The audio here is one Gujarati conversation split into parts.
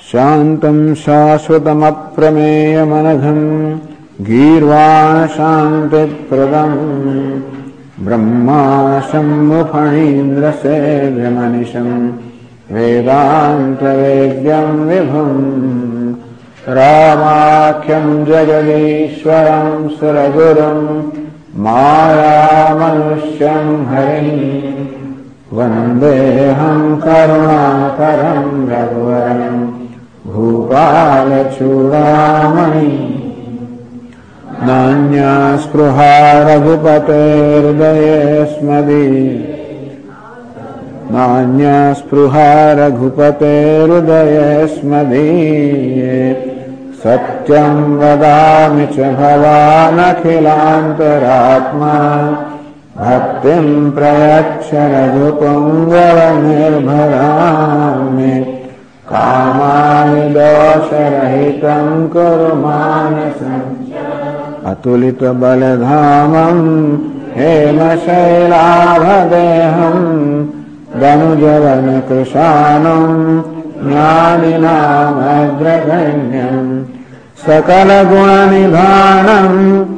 શાંતમ શાશ્વતમપ્રમેયમનઘં ગીર્વાણ શાંતિપ્રદમ બ્રહ્મા શંભુફણીન્દ્ર સેવ્યમનિશં વેદાંતવેદ્યં વિભું રામાખ્યં જગદીશ્વરં સુરગુરું માયામનુષ્યં હરિં વંદેહં કરુણાકરં રઘુવરં ભૂપાલચૂડામણિ નાન્યા સ્પૃહા રઘુપતેર્હૃદયે સ્મદીયે સત્યં વદામિ ચ ભવાનખિલાંતરાત્મા ભક્તિં પ્રયચ્છ રઘુપુંગવનિર્ભરામિ કામાય દોષરહિतं કુરુ માનસં અતુલિત બલધામં હેમશૈલાભદેહં દનુજવન કૃશાનું જ્ઞાનિનામગ્રગણ્યં સકલ ગુણનિધાનં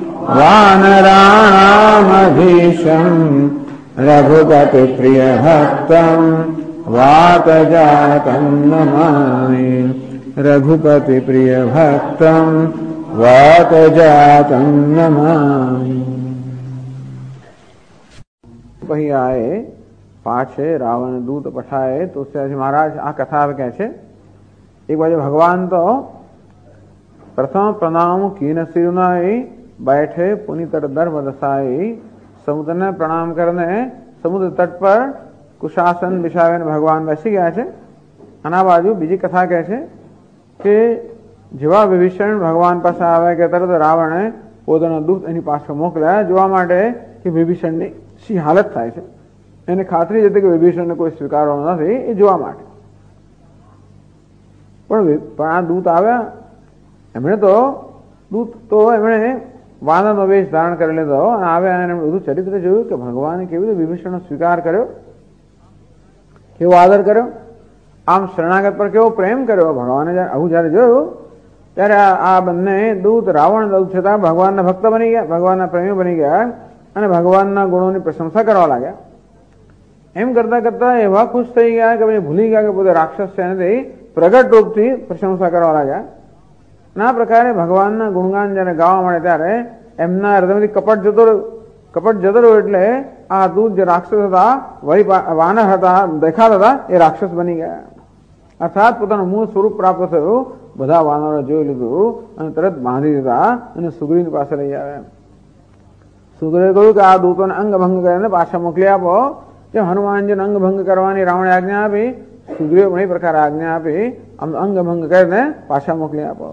વાનરાણામધીશં રઘુપતિ પ્રિય ભક્તં વાતજાતં નમામિ રઘુપતિ પ્રિય ભક્તં વાતજાતં નમામિ. પછી આए પાછે રાવણ દૂત પઠાए તુલસીદાસ મહારાજ આ કથા કહે છે. એક બાજુ ભગવાન તો પ્રથમ પ્રણામ कीन सिरुनाई बैठे पुनि तट धर्म दसाई समुद्र ने प्रणाम करने समुद्र तट पर कुशासन बिछावे भगवान બેસી ગયા છે. આના બાજુ બીજી કથા કહે છે કે જેવા વિભીષણ ભગવાન પાસે આવે કે તરત રાવણે પોતાના દૂત એની પાસે મોકલ્યા જોવા માટે કે વિભીષણની શી હાલત થાય છે. એને ખાતરી હતી કે વિભીષણને કોઈ સ્વીકારવાનો નથી એ જોવા માટે. પણ આ દૂત આવ્યા એમણે વાનરનો વેશ ધારણ કરી લીધો અને આવ્યા અને બધું ચરિત્ર જોયું કે ભગવાને કેવી રીતે વિભીષણનો સ્વીકાર કર્યો, કેવો આદર કર્યો, આમ શરણાગત પર કેવો પ્રેમ કર્યો. ભગવાને આવું જયારે જોયું ત્યારે આ બંને દૂત રાવણ દૂત છતાં ભગવાનના ભક્ત બની ગયા, ભગવાનના પ્રેમી બની ગયા અને ભગવાનના ગુણોની પ્રશંસા કરવા લાગ્યા. એમ કરતા કરતા એવા ખુશ થઈ ગયા કે પછી ભૂલી ગયા કે પોતે રાક્ષસ છે એનાથી પ્રગટ રૂપથી પ્રશંસા કરવા લાગ્યા. આ પ્રકારે ભગવાનના ગુણગાન જયારે ગાવા મળે ત્યારે એમના હૃદયમાંથી કપટ જતો રહ્યો. એટલે આ દૂત જે રાક્ષસ હતા વળી વાનર હતા દેખાતા હતા એ રાક્ષસ બની ગયા. અર્થાત પોતાનું મૂળ સ્વરૂપ પ્રાપ્ત થયું. બધા વાનરો જોઈ લીધું અને તરત બાંધી દીધા અને સુગ્રીવની પાસે લઈ આવ્યા. સુગ્રીવે કહ્યું કે આ દૂતોને અંગભંગ કરીને પાછા મોકલી આપો. જેમ હનુમાનજીને અંગભંગ કરવાની રાવણે આજ્ઞા આપી, સુગ્રીવે પણ એ પ્રકારે આજ્ઞા આપી અંગભંગ કરીને પાછા મોકલી આપો.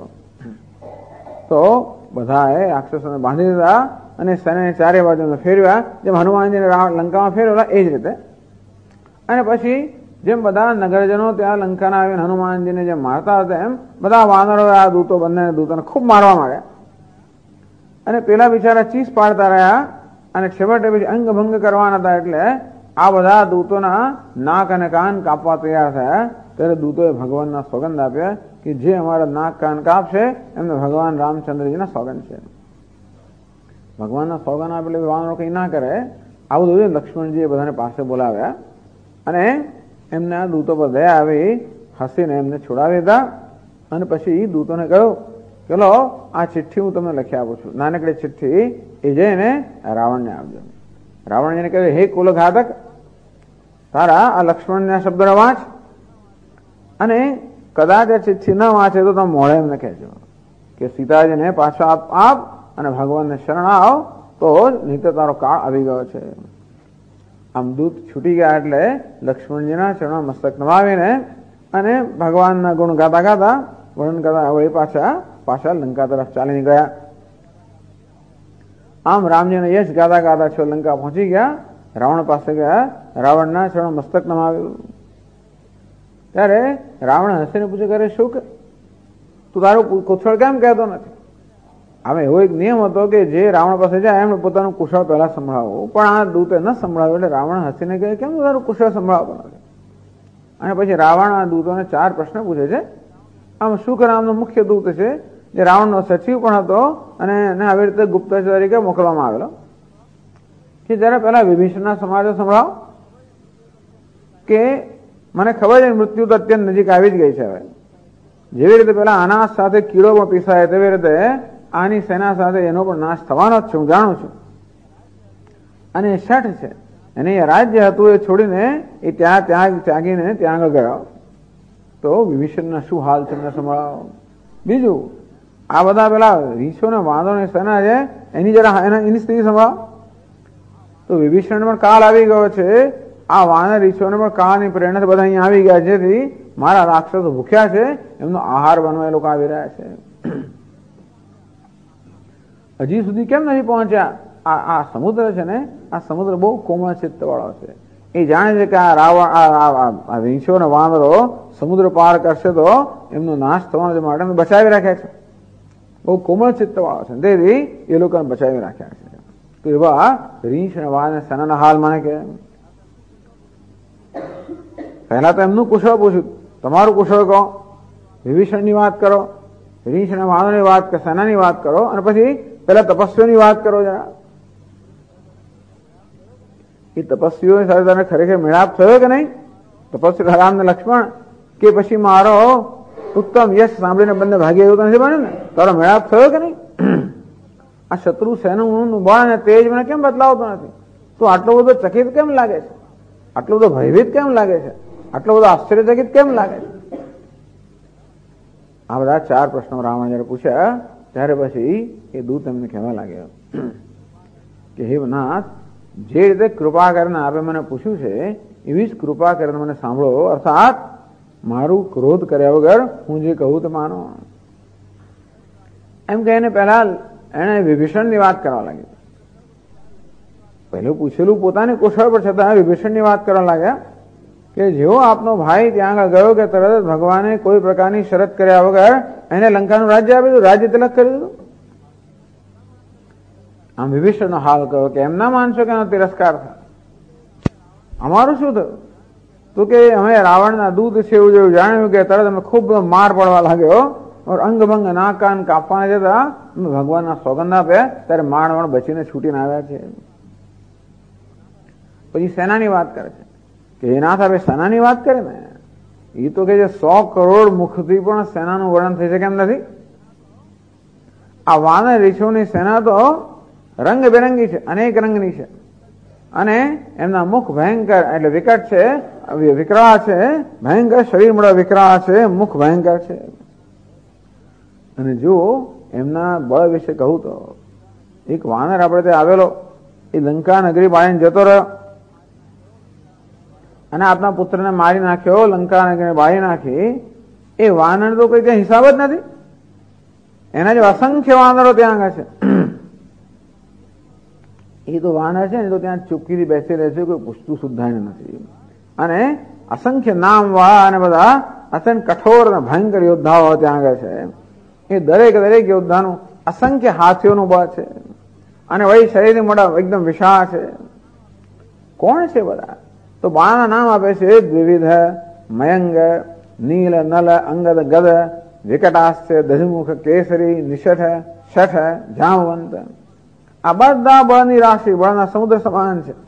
તો બધાએ રાક્ષસોને બાંધી દીધા અને સૈન્ય ચારે બાજુ ફેરવ્યા. જેમ હનુમાનજીને લંકામાં ફેરવેલા એ જ રીતે. અને પછી જેમ બધા નગરજનો ત્યાં લંકાના આવીને હનુમાનજીને જેમ મારતા હતા એમ બધા વાનરો આ બંને દૂતોને ખૂબ મારવા માંડ્યા. અને પેલા બિચારા ચીસ પાડતા રહ્યા અને છેવટે પછી અંગભંગ કરવાના હતા. એટલે આ બધા દૂતોના નાક અને કાન કાપવા તૈયાર થયા. ત્યારે દૂતોએ ભગવાનના સોગંદ આપ્યા કે જે અમારા નાક કાન કાપશે એમને ભગવાન રામચંદ્રજીના સોગંદ છે. ભગવાનના સોગંદ આપે એટલે વાનરો કંઈ ના કરે. આવું બધું લક્ષ્મણજીએ બધાને પાસે બોલાવ્યા અને એમને આ દૂતો પર દયા આવી હસીને એમને છોડાવી દીધા. અને પછી દૂતોને કહ્યું કે લો આ ચિઠ્ઠી હું તમને લખી આપું છું, નાનકડી ચિઠ્ઠી, એ જઈને રાવણને આપજો. રાવણજીને કહ્યું હે કુલઘાતક, તારા આ લક્ષ્મણના શબ્દો વાંચ અને કદાચ આ ચિઠ્ઠી ન વાંચે તો તમે મોઢે એમને કહેજો કે સીતાજીને પાછો આપ અને ભગવાનને શરણ આવ, તો નહીં તો તારો કાળ આવી ગયો છે. આમ દૂત છૂટી ગયા એટલે લક્ષ્મણજીના ચરણમાં મસ્તક નમાવીને અને ભગવાનના ગુણ ગાતા ગાતા વર્ણન કરતા વળી પાછા લંકા તરફ ચાલી ગયા. આમ રામજીને યશ ગાતા ગાતા છો લંકા પહોંચી ગયા. રાવણ પાસે ગયા, રાવણના ચરણમાં મસ્તક નમાવ્યું. ત્યારે રાવણ હસીને પૂછે કરે શું કે તું તારું કુશળ કેમ કહેતો નથી? હવે એવો એક નિયમ હતો કે જે રાવણ પાસે જાય એમણે પોતાનું કુશળ પહેલા સંભળાવવું, પણ આ દૂતે ન સંભળાવ્યું. એટલે રાવણ હસીને કહે કેમ તું તારું કુશળ સંભળાવતો નથી? અને પછી રાવણ આ દૂતોને 4 પ્રશ્ન પૂછે છે આમ શુક નામનો મુખ્ય દૂત છે, જે રાવણનો સચિવ પણ હતો અને એને આવી રીતે ગુપ્તચર તરીકે મોકલવામાં આવેલો કે જરા પહેલા વિભીષણના સમાચાર સંભળાવો કે મને ખબર છે મૃત્યુ તો અત્યંત નજીક આવી જ ગઈ છે. હવે જેવી રીતે પેલા અનાજ સાથે કીડો પણ પીસાય તેવી રીતે આની સેના સાથે એનો પણ નાશ થવાનો જ છે, હું જાણું છું. અને એ શઠ છે, એને રાજ્ય હતું એ છોડીને એ ત્યાગીને ત્યાં આગળ ગયો. તો વિભીષણના શું હાલ છે એમને સંભળાવો. બીજું આ બધા પેલા રીછો ને વાંદોની સેના છે એની જરા એની સ્થિતિ સંભળાવો. તો વિભીષણ પણ કાળ આવી ગયો છે, આ વાનર રીછોને પણ કાળની પ્રેરણાથી બધા અહીંયા આવી ગયા, જેથી મારા રાક્ષસો ભૂખ્યા છે, એમનો આહાર બનવા એ લોકો આવી રહ્યા છે. હજી સુધી કેમ નથી પહોંચ્યા? આ સમુદ્ર છે ને, આ સમુદ્ર બહુ કોમળ ચિત્ત વાળો છે. એ જાણે છે કે આ રાવણ રીંછો ને વાંદરો સમુદ્ર પાર કરશે તો એમનો નાશ થવાનો માટે બચાવી રાખ્યા છે. બહુ કોમળ ચિત્ત વાળો છે, તેથી એ લોકોને બચાવી રાખ્યા છે. તો એવા રીંછ અને વાંદરા સેનાના હાલ મને કે પહેલા તો એમનું કુશળ પૂછ્યું, તમારું કુશળ કહો, વિભીષણની વાત કરો, રીંછ અને વાંદરાની વાત કે સેનાની વાત કરો, અને પછી પેલા તપસ્વીઓની વાત કરો જરા. એ તપસ્વીઓ સાથે તને ખરેખર મેળાપ થયો કે નહીં? તપસ્વી રામ ને લક્ષ્મણ કે પછી મારો ઉત્તમ યશ સાંભળીને બંને ભાગી એવું તો નથી બન્યું ને? તારો મેળાપ થયો કે નહીં? આ શત્રુ સેનાનું બળ અને તેજ મને કેમ બદલાવતો નથી? તું આટલો બધો ચકિત કેમ લાગે છે? આટલો બધો ભયભીત કેમ લાગે છે? આટલો બધો આશ્ચર્યચકિત કેમ લાગે છે? આ બધા 4 પ્રશ્નો રાવણ જયારે પૂછ્યા ત્યારે પછી એ દૂત એમને કહેવા લાગ્યો કે હે નાથ, જે રીતે કૃપા કરીને આપે મને પૂછ્યું છે એવી જ કૃપા કરીને મને સાંભળો, અર્થાત મારું ક્રોધ કર્યા વગર હું જે કહું તે માનો. એમ કહીને પહેલા એને વિભીષણની વાત કરવા લાગી. પહેલું પૂછેલું પોતાની કુશળ પર છતાં વિભીષણની વાત કરવા લાગ્યા કે જેવો આપનો ભાઈ ત્યાં આગળ ગયો કે તરત જ ભગવાને કોઈ પ્રકારની શરત કર્યા વગર એને લંકાનું રાજ્ય આપી દીધું, રાજ્ય તિલક કરી દીધું. આમ વિભીષણનો હાલ કહ્યો કે એમ ના માનશો કે એનો તિરસ્કાર થાય. અમારું શું થયું? તો કે અમે રાવણના દૂત છે એવું જેવું જાણ્યું કે તરત અમે ખૂબ માર પડવા લાગ્યો, અંગભંગ નાક કાન કાપવાના જતા ભગવાનના સોગંદ આપ્યા, ત્યારે માણવણ બચીને છૂટીને આવ્યા છે. પછી સેનાની વાત કરે છે કે એ નાથ આપણે સેનાની વાત કરે ને, એ તો કે 100 કરોડ મુખથી પણ સેનાનું વર્ણન થઈ શકે એમ નથી. આ વાનર રીછોની સેના તો રંગબેરંગી છે, અનેક રંગની છે, અને એમના મુખ ભયંકર એટલે વિકટ છે, વિકરાળ છે, ભયંકર શરીર મળે વિકરાળ છે, મુખ ભયંકર છે. અને જો એમના બળ વિશે કહું તો એક વાનર આપણે ત્યાં આવેલો, એ લંકા નગરી બાળીને જતો રહ્યો અને આપના પુત્રને મારી નાખ્યો, લંકા નગરી બાળી નાખી. એ વાનર તો કોઈ ત્યાં હિસાબ જ નથી. એના જે અસંખ્ય વાનરો ત્યાં આગળ છે. એ તો વાનર છે ને તો ત્યાં ચૂપકીથી બેસી રહે છે, કોઈ પૂછતું સુદ્ધા નથી. અને અસંખ્ય નામ વાળા અને બધા અત્યંત કઠોર અને ભયંકર યોદ્ધાઓ ત્યાં આગળ છે. એ દરેક યોદ્ધાનું અસંખ્ય હાથીઓનું બળ છે, અને વળી શરીરની મોટા એકદમ વિશાળ છે. કોણ છે બધા? તો બાળના નામ આપે છે દ્વિવિધ, મયંગ, નીલ, નલ, અંગદ, ગદ, વિકટાસ્ય, દધમુખ, કેસરી, નિષઠ, શઠ, જામવંત. આ બધા બળની રાશિ, બળના સમુદ્ર સમાન છે.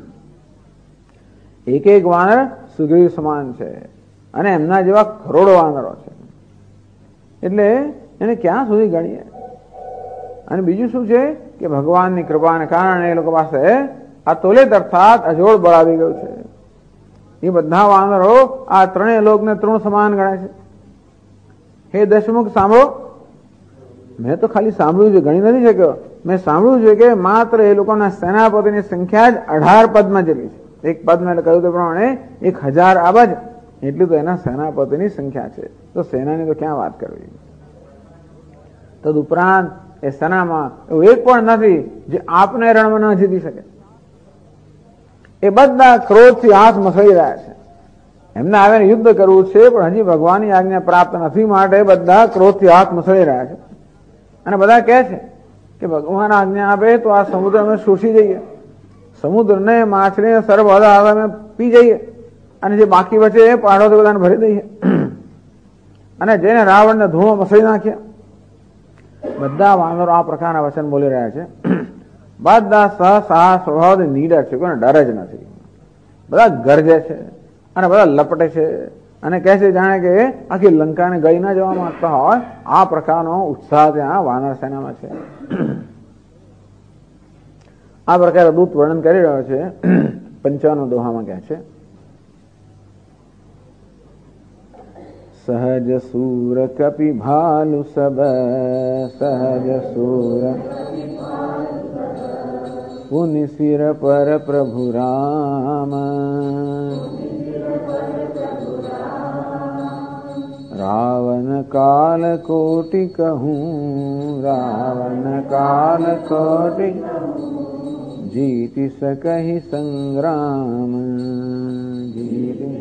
એક એક વાનર સુગ્રીવ સમાન છે, અને એમના જેવા કરોડો વાનરો છે. એટલે એને ક્યાં સુધી ગણીએ? અને બીજું શું છે કે ભગવાનની કૃપાને કારણે એ લોકો પાસે આ તોલેત અર્થાત અજોડ બળ આવી ગયું છે. એ બધા વાનરો આ ત્રણેય લોકને તૃણ સમાન ગણાય છે. હે દશમુખ સાંભળો, મેં તો ખાલી સાંભળ્યું છે, ગણી નથી શક્યો. મેં સાંભળ્યું છે કે માત્ર એ લોકોના સેનાપતિની સંખ્યા જ 18 પદમાં જેટલી છે. એક પદમાં એટલે કહ્યું તે પ્રમાણે 1000 અબજ એટલી તો એના સેનાપતિની સંખ્યા છે. તો સેનાની તો ક્યાં વાત કરવી. તદુપરાંત એ સેનામાં એવું એક પણ નથી જે આપને રણમાં ન જીતી શકે. એ બધા ક્રોધથી હાથ મસળી રહ્યા છે. એમને આવીને યુદ્ધ કરવું છે, પણ હજી ભગવાનની આજ્ઞા પ્રાપ્ત નથી, માટે બધા ક્રોધથી હાથ મસળી રહ્યા છે. અને બધા કહે છે કે ભગવાન આજ્ઞા આપે તો આ સમુદ્ર અમે શોષી જઈએ, સમુદ્રને, માછલીને, સર્વ અમે પી જઈએ, અને જે બાકી બચે એ પહાડોથી બધાને ભરી દઈએ. અને જેને રાવણને ધૂળો મસળી નાખ્યા. બધા વાનરો આ પ્રકારના વચન બોલી રહ્યા છે. બધા સહસા સ્વભાવથી નીડર છે, કોઈને ડર જ નથી. બધા ગરજે છે અને બધા લપટે છે અને કહે છે જાણે કે આખી લંકાને ગળી ના જવા માંગતા હોય આ પ્રકારનો ઉત્સાહ ત્યાં વાનર સેનામાં છે. આ પ્રકારે દૂત વર્ણન કરી રહ્યો છે. 55 દોહામાં કહે છે, સહજ સૂર કપિ ભાલુ સબ, સહજ સૂર પુનિ સિર પર પ્રભુ રામ, રાવણ કાલ કોટિ કહું, રાવણ કાલ કોટિ જીતિ सकहि સંગ્રામ, જીતિ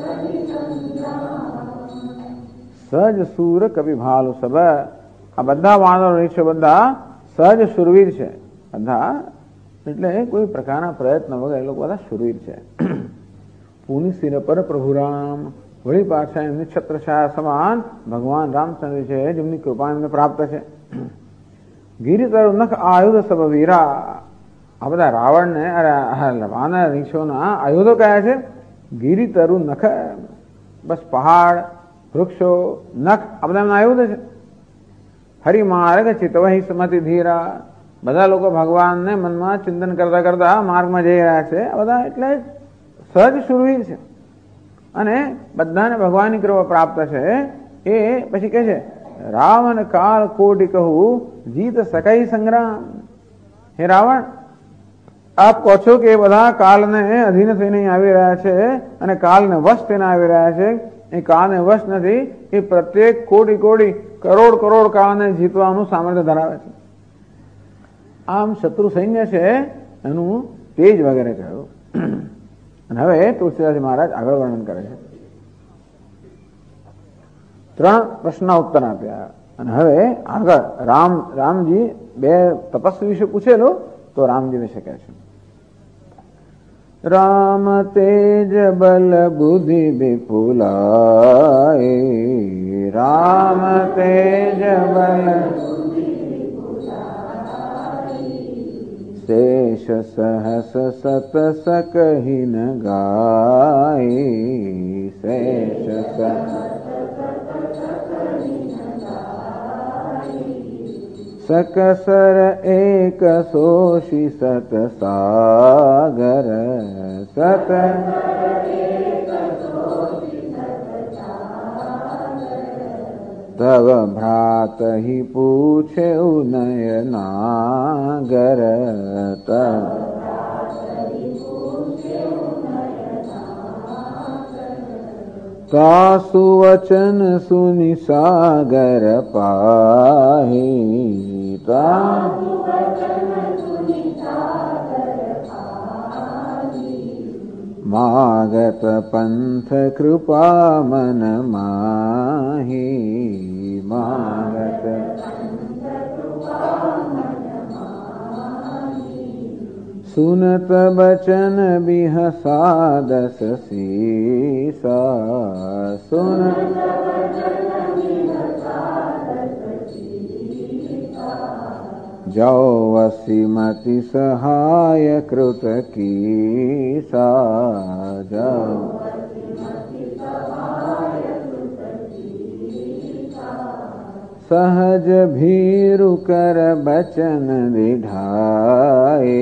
સહજ સૂર કવિ ભાલુ સબ. આ બધા વાનરો છે બધા સહજ શુરવીર છે. બધા એટલે કોઈ પ્રકારના પ્રયત્ન વગર એ લોકો બધા શુરવીર છે. પુનિ સિર પર પ્રભુ રામ, વળી પાછા એમની છત્રછાયા સમાન ભગવાન રામચંદ્ર છે જેમની કૃપા એમને પ્રાપ્ત છે. ગિરિતર નખ આયુધ સબ વીરા. આ બધા રાવણને વાનર રીંછોના આયુધો કયા છે? ગિરિતરુ નખ, બસ પહાડ, વૃક્ષો, નખ, આ બધા એમના આયુધ છે. હરિમાર્ગ ચિતવહી સમતિ ધીરા. બધા લોકો ભગવાનને મનમાં ચિંતન કરતા કરતા માર્ગમાં જઈ રહ્યા છે. આ બધા એટલે સહજ શુરવીર છે અને બધાને ભગવાનની કૃપા પ્રાપ્ત છે. એ પછી કહે છે રાવણ કાળ કોટિ કહું જીત સકાઈ સંગ્રામ. હે રાવણ, આપ કહો છો કે એ બધા કાળને અધીન થઈને આવી રહ્યા છે અને કાળને વશ થઈને આવી રહ્યા છે. એ કાળને વશ નથી. એ પ્રત્યેક કોટી કોટી કરોડ કરોડ કાળને જીતવાનું સામર્થ્ય ધરાવે છે. આમ શત્રુ સૈન્ય છે એનું તેજ વગેરે કહ્યું. અને હવે તુલસીદાસ મહારાજ આગળ વર્ણન કરે છે. 3 પ્રશ્નના ઉત્તર આપ્યા અને હવે આગળ રામજી 2 તપસ્વી વિશે પૂછેલું તો રામજી વિશે કહે છે. રામ તેજ બલ બુદ્ધિ વિપુલાય, રામ તેજ બલ શેષ સહસ સત सकहि ન ગાય, શેષ सकसर एक सोषि सत सागर, सत तव भ्रात ही पूछे नयनागर, तव तासु वचन सुनि सागर पाहि, मागत पंथ कृपा मन माहि, मागत सुनत बचन बिहसादस सीसा, सुनत जो वसीमति सहाय कृत कीसा, जाओ सहज भीरु कर बचन रिढ़ाए,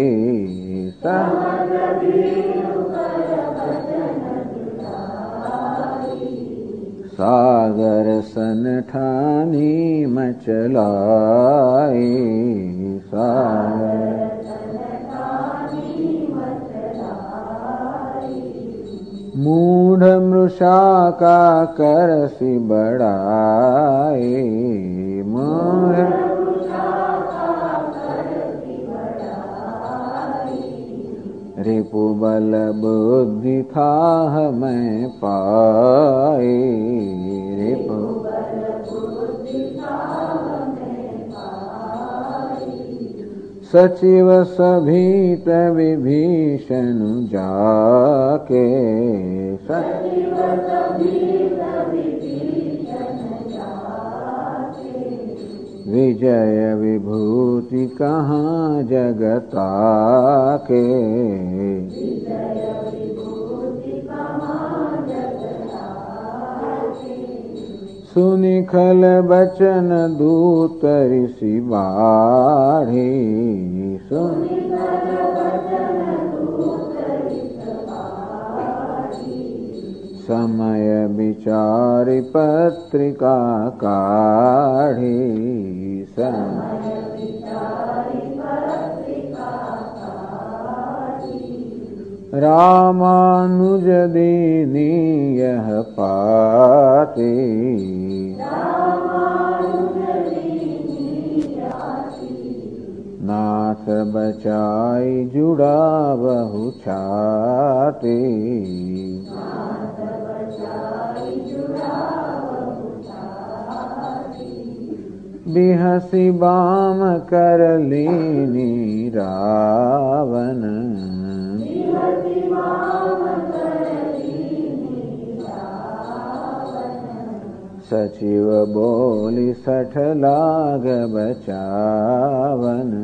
सागर सन ठानी मचलाए, सागर मूढ़ मृषा का करसि बढ़ाए, मूढ़ रिपु बल बुद्धि थाह मैं पाए, रिपु सचिव सभीत विभीषण जाके, विजय विभूति कहाँ जगता के, सुनिखल बचन दूत ऋषि बाढ़ी, समय विचारि पत्रिका काढ़ी, रामानुज दीनी यह पाती, नाथ बचाई जुड़ा बहु छाती, बिहसी बाम कर लीनी रावण, सचिव बोली सठ लाग बचावन,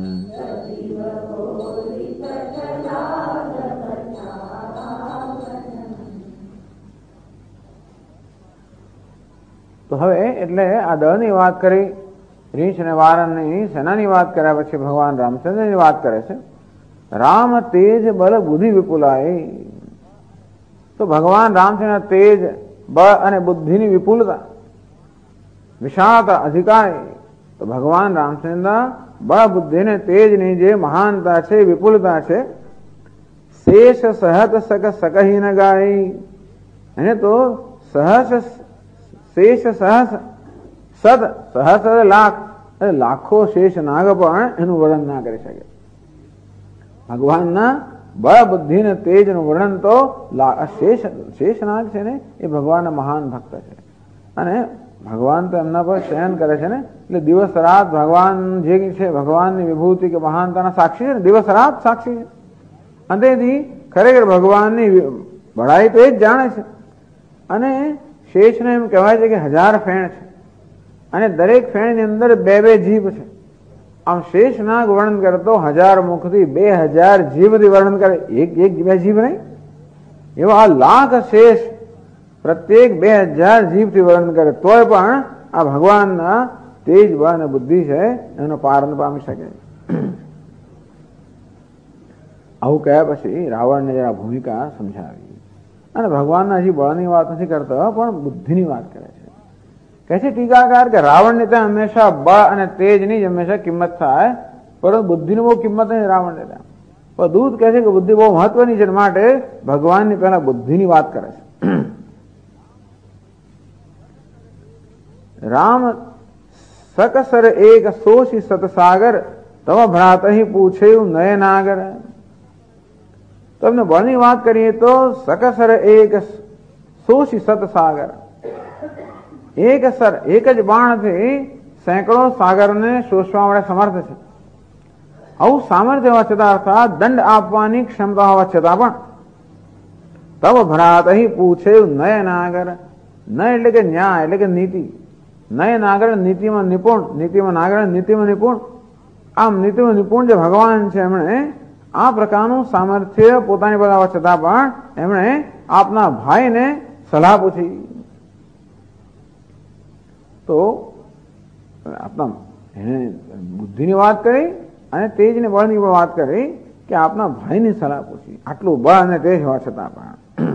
તો હવે એટલે આ દળની વાત કરી, રીંછ અને વારણની સેનાની વાત કર્યા પછી ભગવાન રામચંદ્રની વાત કરે છે. રામ તેજ બળ બુદ્ધિ વિપુલાય, તો ભગવાન રામચંદ્ર તેજ બળ અને બુદ્ધિની વિપુલતા, વિશાળતા, અધિકારી, તો ભગવાન રામચંદ્ર બળ બુદ્ધિ ને તેજની જે મહાનતા છે, વિપુલતા છે, શેષ સહત સક સકહી ન ગાય, એને તો સહસ શેષ સહસ સદ સહસ લાખ લાખો શેષ નાગ પણ એનું વર્ણન ના કરી શકે. ભગવાનના બળ બુદ્ધિ ને તેજ નું વર્ણન તો શેષનાગ છે ને એ ભગવાનના મહાન ભક્ત છે, અને ભગવાન તો એમના પર શયન કરે છે ને, એટલે દિવસ રાત ભગવાન જે છે ભગવાનની વિભૂતિ કે મહાનતાના સાક્ષી છે ને, દિવસ રાત સાક્ષી છે. અંતેથી ખરેખર ભગવાનની બળાઈ તો એ જ જાણે છે. અને શેષને એમ કહેવાય છે કે 1000 ફેણ છે, અને દરેક ફેણની અંદર 2 જીભ છે. આમ શેષનાગ વર્ણન કરતો 1000 મુખથી 2000 જીભથી વર્ણન કરે, એક 2 જીભ નહીં, એવા લાખ શેષ પ્રત્યેક 2000 જીભથી વર્ણન કરે તોય પણ આ ભગવાનના તેજ બળ અને બુદ્ધિ છે એનો પાર ન પામી શકે. આવું કહ્યા પછી રાવણને જરા ભૂમિકા સમજાવી, અને ભગવાનના હજી બળની વાત નથી કરતો પણ બુદ્ધિની વાત કરે છે. કહે છે ટીકાકાર કે રાવણને ત્યાં હંમેશા બળ અને તેજની જ હંમેશા કિંમત થાય, પરંતુ બુદ્ધિની બહુ કિંમત નહીં રાવણને ત્યાં. પણ દૂત કહે છે કે બુદ્ધિ બહુ મહત્વની છે, માટે ભગવાનની પહેલા બુદ્ધિની વાત કરે છે. રામ સકસર એક સોશી સતસાગર, તવ ભ્રાત પૂછે નયનાગર. તમને બળની વાત કરીએ તો સકસર એક સોશી સતસાગર, એક જ બાણથી સેંકડો સાગરને શોષવા માટે સમર્થ છે. આવું સામર્થ્ય હોવા છતાં, અર્થાત દંડ આપવાની ક્ષમતા હોવા છતાં પણ તવ ભ્રાત પૂછે નયનાગર. નય એટલે કે ન્યાય એટલે કે નીતિ, નયનાગર નીતિમાં નિપુણ, નીતિમાં નાગર નીતિમાં નિપુણ. આમ નીતિમાં નિપુણ જે ભગવાન છે એમણે આ પ્રકારનું સામર્થ્ય પોતાની પાસે હોવા છતાં પણ એમણે આપના ભાઈને સલાહ પૂછી. તો આપના એને બુદ્ધિની વાત કરી અને તેજને બળની પણ વાત કરી કે આપના ભાઈની સલાહ પૂછી. આટલું બળ અને તેજ હોવા છતાં પણ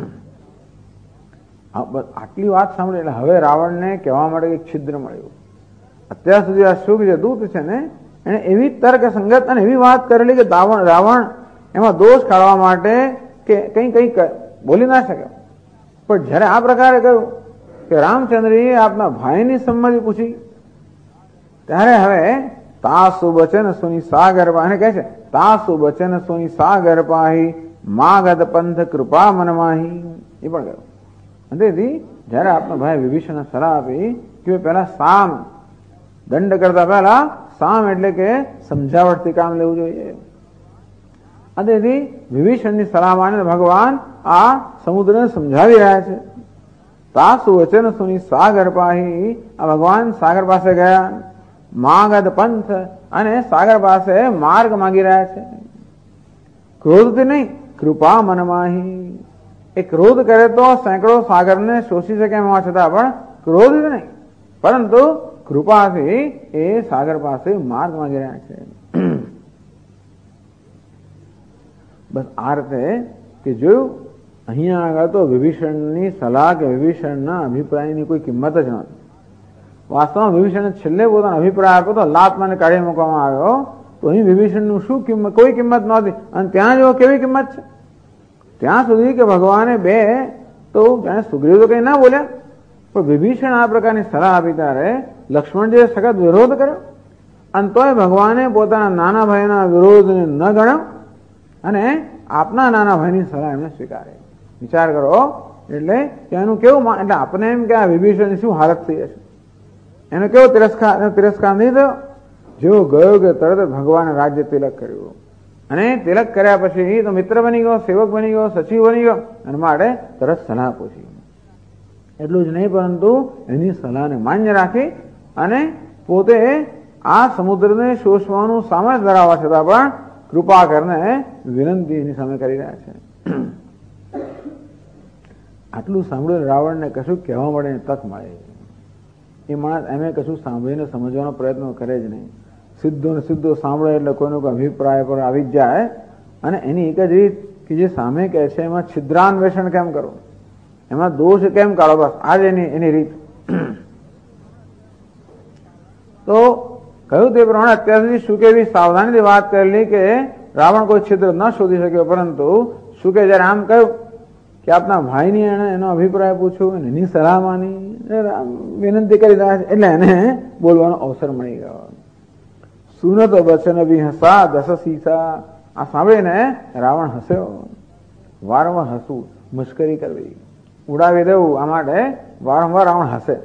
આટલી વાત સાંભળી એટલે હવે રાવણને કહેવા માટે એક છિદ્ર મળ્યું. અત્યાર સુધી આ શુભ જે દૂત છે ને એને એવી તર્ક સંગત અને એવી વાત કરેલી કે રાવણ એમાં દોષ કાઢવા માટે કે કંઈ બોલી ના શકે. પણ જયારે આ પ્રકારે કહ્યું કે રામચંદ્રએ આપના ભાઈની સંમતિ પૂછી, ત્યારે હવે તાસુ બચન સુની સાગર પાહી કહે છે, તાસુ બચન સુની સાગર પાહી માગદ પંથ કૃપા મનમાહી. એ પણ કહ્યું. તેથી જયારે આપના ભાઈ વિભીષણ સલાહ આપી કે પેલા સામ દંડ કરતા પહેલા સામ એટલે કે સમજાવટથી કામ લેવું જોઈએ. તેથી વિભીષણની સલાહ માને ભગવાન આ સમુદ્રને સમજાવી રહ્યા છે. તાસુ વચન સુની સાગર પાહી, આ ભગવાન સાગર પાસે ગયા. માગદ પંથ, અને સાગર પાસે માર્ગ માંગી રહ્યા છે. ક્રોધથી નહીં, કૃપા મનમાહી. એ ક્રોધ કરે તો સેંકડો સાગરને શોષી શકે એમ હોવા છતાં પણ ક્રોધ નહીં, પરંતુ કૃપાથી એ સાગર પાસે માર્ગ માંગી રહ્યા છે. બસ આ રીતે કે જોયું, અહીંયા આગળ તો વિભીષણની સલાહ કે વિભીષણના અભિપ્રાયની કોઈ કિંમત જ નથી. વાસ્તવમાં વિભીષણે છેલ્લે પોતાનો અભિપ્રાય આપ્યો તો લાતમાને કાઢી મૂકવામાં આવ્યો, તો અહીં વિભીષણનું શું કિંમત? કોઈ કિંમત નહોતી. અને ત્યાં જો કેવી કિંમત છે, ત્યાં સુધી કે ભગવાને બે તો જાણે સુગ્રીવ તો કઈ ના બોલ્યા, પણ વિભીષણ આ પ્રકારની સલાહ આપી ત્યારે લક્ષ્મણજીએ સખત વિરોધ કર્યો, અને તોય ભગવાને પોતાના નાના ભાઈના વિરોધને ન ગણ્યો અને આપના નાના ભાઈની સલાહ એમને સ્વીકારી. વિચાર કરો, એટલે એનું કેવું, એટલે આપણે એમ કે આ વિભીષણની શું હાલત થઈ હશે, એનો કેવો તિરસ્કાર નહીં થયો. જેવો ગયો કે તરત ભગવાને રાજ્ય તિલક કર્યું, અને તિલક કર્યા પછી તો મિત્ર બની ગયો, સેવક બની ગયો, સચિવ બની ગયો, અને માટે તરત સલાહ પૂછી. એટલું જ નહીં, પરંતુ એની સલાહને માન્ય રાખી અને પોતે આ સમુદ્રને શોષવાનું સામર્થ્ય ધરાવવા છતાં પણ કૃપા કરીને વિનંતી એની સામે કરી રહ્યા છે. આટલું સાંભળ્યું રાવણને કશું કહેવા મળે તક મળે. એ માણસ એમે કશું સાંભળીને સમજવાનો પ્રયત્ન કરે જ નહીં. સીધો ને સીધો સાંભળે એટલે કોઈનો કોઈ અભિપ્રાય પર આવી જ જાય, અને એની એક જ રીત કે જે સામે કહે છે એમાં છિદ્રાન્વેષણ કેમ કરવું, એમાં દોષ કેમ કાઢો, બસ આ જ એની રીત. તો કહ્યું તે પ્રમાણે અત્યાર સુધી શુકે એવી સાવધાનીથી વાત કરેલી કે રાવણ કોઈ છિદ્ર ન શોધી શક્યો, પરંતુ શુકે જયારે આમ કહ્યું કે આપના ભાઈની એનો અભિપ્રાય પૂછ્યો, એની સલાહ માની, વિનંતી કરી રહ્યા છે, એટલે એને બોલવાનો અવસર મળી ગયો. સુનત વચન વિહસા દસ સીસા. આ સાંભળીને રાવણ હસ્યો. વારંવાર હસવું, મશ્કરી કરવી, ઉડાવી દેવું, આ માટે વારંવાર રાવણ હસે.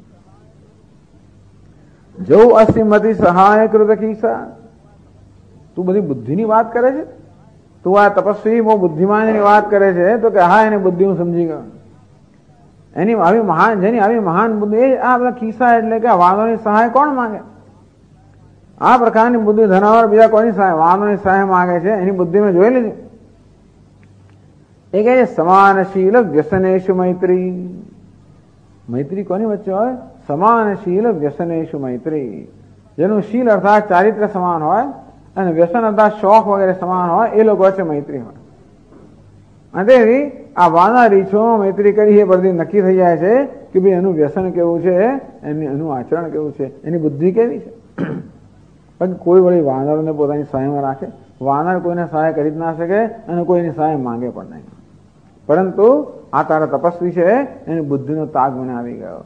જો અસીમતી સહાય કૃત કીસા. તું બધી બુદ્ધિની વાત કરે છે, તું આ તપસ્વી બહુ બુદ્ધિમાનની વાત કરે છે, તો કે હા એની બુદ્ધિ હું સમજી ગયો. એની આવી મહાન, જેની આવી મહાન બુદ્ધિ, આ બધા કિસ્સા એટલે કે વાનોની સહાય કોણ માંગે? આ પ્રકારની બુદ્ધિ ધરાવનાર બીજા કોની સહાય? વાનોની સહાય માંગે છે. એની બુદ્ધિ મેં જોઈ લીધી. એ કહે છે સમાનશીલ વ્યસનેશુ મૈત્રી. મૈત્રી કોની વચ્ચે હોય? સમાનશીલ વ્યસનેશુ મૈત્રી. જેનું શીલ અર્થાત ચારિત્ર સમાન હોય અને વ્યસન અર્થાત શોખ વગેરે સમાન હોય, એ લોકો વચ્ચે મૈત્રી હોય. અને તેથી આ વાના રીછોમાં મૈત્રી કરી એ પરથી નક્કી થઈ જાય છે કે ભાઈ એનું વ્યસન કેવું છે, એનું આચરણ કેવું છે, એની બુદ્ધિ કેવી છે. પણ કોઈ વળી વાનરને પોતાની સહાયમાં રાખે? વાનર કોઈને સહાય કરી જ ના શકે અને કોઈની સહાય માંગે પણ નહીં. પરંતુ આ તારા તપસ્વી છે, એની બુદ્ધિનો તાગ મને આવી ગયો.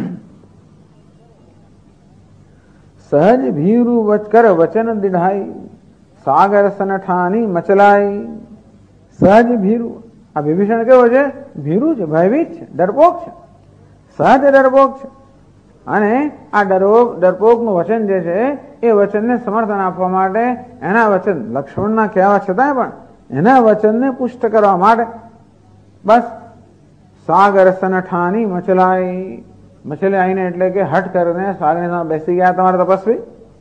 સહજ ભીરુ કર વચન દિઢાઈ, સાગર સનઠાની મચલાઈ. સહજ ભીરુ. આ વિભીષણ કેવો છે? ભીરુ છે, ભયભીત છે, ડરપોક છે, સહજ ડરપોક છે. અને આ ડરપોકનું વચન જે છે એ વચનને સમર્થન આપવા માટે, એના વચન લક્ષ્મણના કહેવા છતાંય પણ એના વચનને પુષ્ટ કરવા માટે બસ સાગર સનઠાની મચલાઈ. મચલે આવીને એટલે કે હઠ કરીને સાગરની સામે બેસી ગયા તમારા તપસ્વી.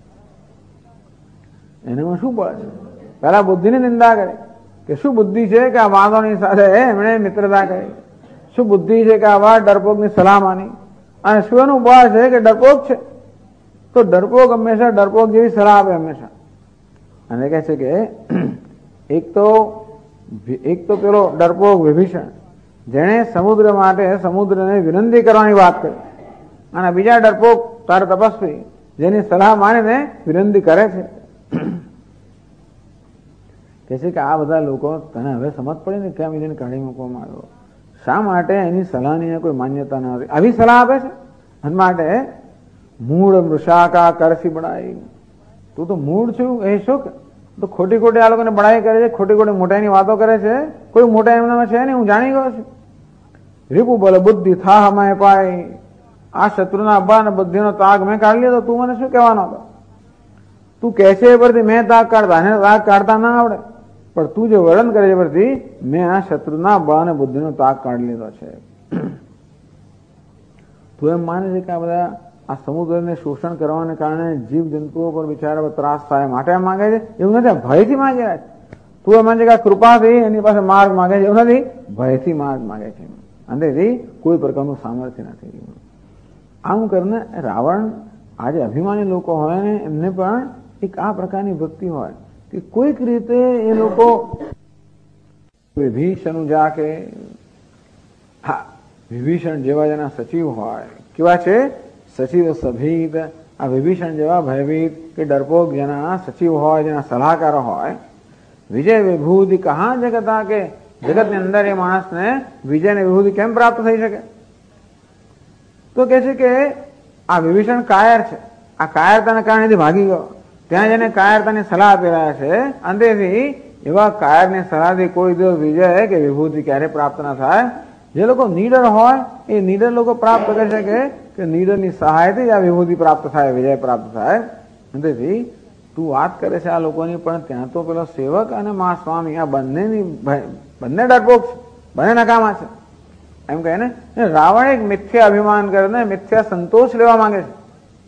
એનામાં શું બળ છે? પેલા બુદ્ધિની નિંદા કરી કે શું બુદ્ધિ છે કે આ વાંધોની સાથે એમણે મિત્રતા કરી, શું બુદ્ધિ છે કે આવા ડરપોકની સલાહ માની, અને શું એનું બળ છે કે ડરપોક છે. તો ડરપોક હંમેશા ડરપોક જેવી સલાહ આપે હંમેશા. અને કહે છે કે એક તો પેલો ડરપોક વિભીષણ, જેણે સમુદ્ર માટે સમુદ્રને વિનંતી કરવાની વાત કરી, અને બીજા ડરપોક તારા તપસ્વી, જેની સલાહ માનીને વિનંતી કરે છે. કહે છે કે આ બધા લોકો તને હવે સમજ પડી ને કેમ એને કાઢી મૂકવામાં આવ્યો? શા માટે એની સલાહની કોઈ માન્યતા ન હતી? આવી સલાહ આપે છે. અને માટે મૂળ મૃષાકા કરસી બળાઈ. તું તો મૂળ છું એ શું? તો ખોટી ખોટી આ લોકોને બળાઈ કરે છે, ખોટી ખોટી મોટાઈની વાતો કરે છે. કોઈ મોટા એમનામાં છે નહીં, હું જાણી ગયો છું. રીપુ બોલે બુદ્ધિ થા હમાય પાય. આ શત્રુના અબ્બા અને બુદ્ધિનો તાગ મેં કાઢી લીધો, તું મને શું કહેવાનો હતો? તું કહે છે એ પરથી મેં તાગ કાઢતા, એને તાગ કાઢતા ના આવડે, પણ તું જે વર્ણન કરે છે પરથી મેં આ શત્રુના બળ અને બુદ્ધિનો તાગ કાઢી લીધો છે. તું એમ માને છે કે આ બધા આ સમુદ્રને શોષણ કરવાને કારણે જીવ જંતુઓ પર બિચારા ત્રાસ થાય માટે આ માંગે છે, એવું નથી, ભયથી માંગે છે. તું એમાં છે કે કૃપાથી એની પાસે માર્ગ માંગે છે, એવું નથી, ભયથી માર્ગ માંગે છે. અંદરથી કોઈ પ્રકારનું સામર્થ્ય નથી. આમ કરીને રાવણ આજે અભિમાની લોકો હોય ને એમને પણ એક આ પ્રકારની ભક્તિ હોય કે કોઈક રીતે એ લોકો વિભીષણ જા કે હા વિભીષણ જેવા જેના સચિવ હોય, કેવા છે સચિવ સભિત, આ વિભીષણ જેવા ભયભીત કે ડરપોક જેના સચિવ હોય, જેના સલાહકારો હોય, વિજય વિભૂતિ કહાં જગતા કે જગતની અંદર એ માણસને વિજય ને વિભૂતિ કેમ પ્રાપ્ત થઈ શકે? તો કે છે કે આ વિભીષણ કાયર છે, આ કાયરતાને કારણે ભાગી ગયો. ત્યાં જઈને કાયરતાની સલાહ આપી રહ્યા છે. અંતેથી એવા કાયરની સલાહથી કોઈ દિવસ વિજય કે વિભૂતિ ક્યારે પ્રાપ્ત ના થાય. જે લોકો નીડર હોય એ નીડર લોકો પ્રાપ્ત કરી શકે કે નીડરની સહાયથી આ વિભૂતિ પ્રાપ્ત થાય, વિજય પ્રાપ્ત થાય. અંતેથી તું વાત કરે છે આ લોકોની, પણ ત્યાં તો પેલો સેવક અને મા સ્વામી આ બંને ડરપોક છે, બંને નકામા છે એમ કહે ને. રાવણ એક મિથ્યા અભિમાન કરે ને મિથ્યા સંતોષ લેવા માંગે છે.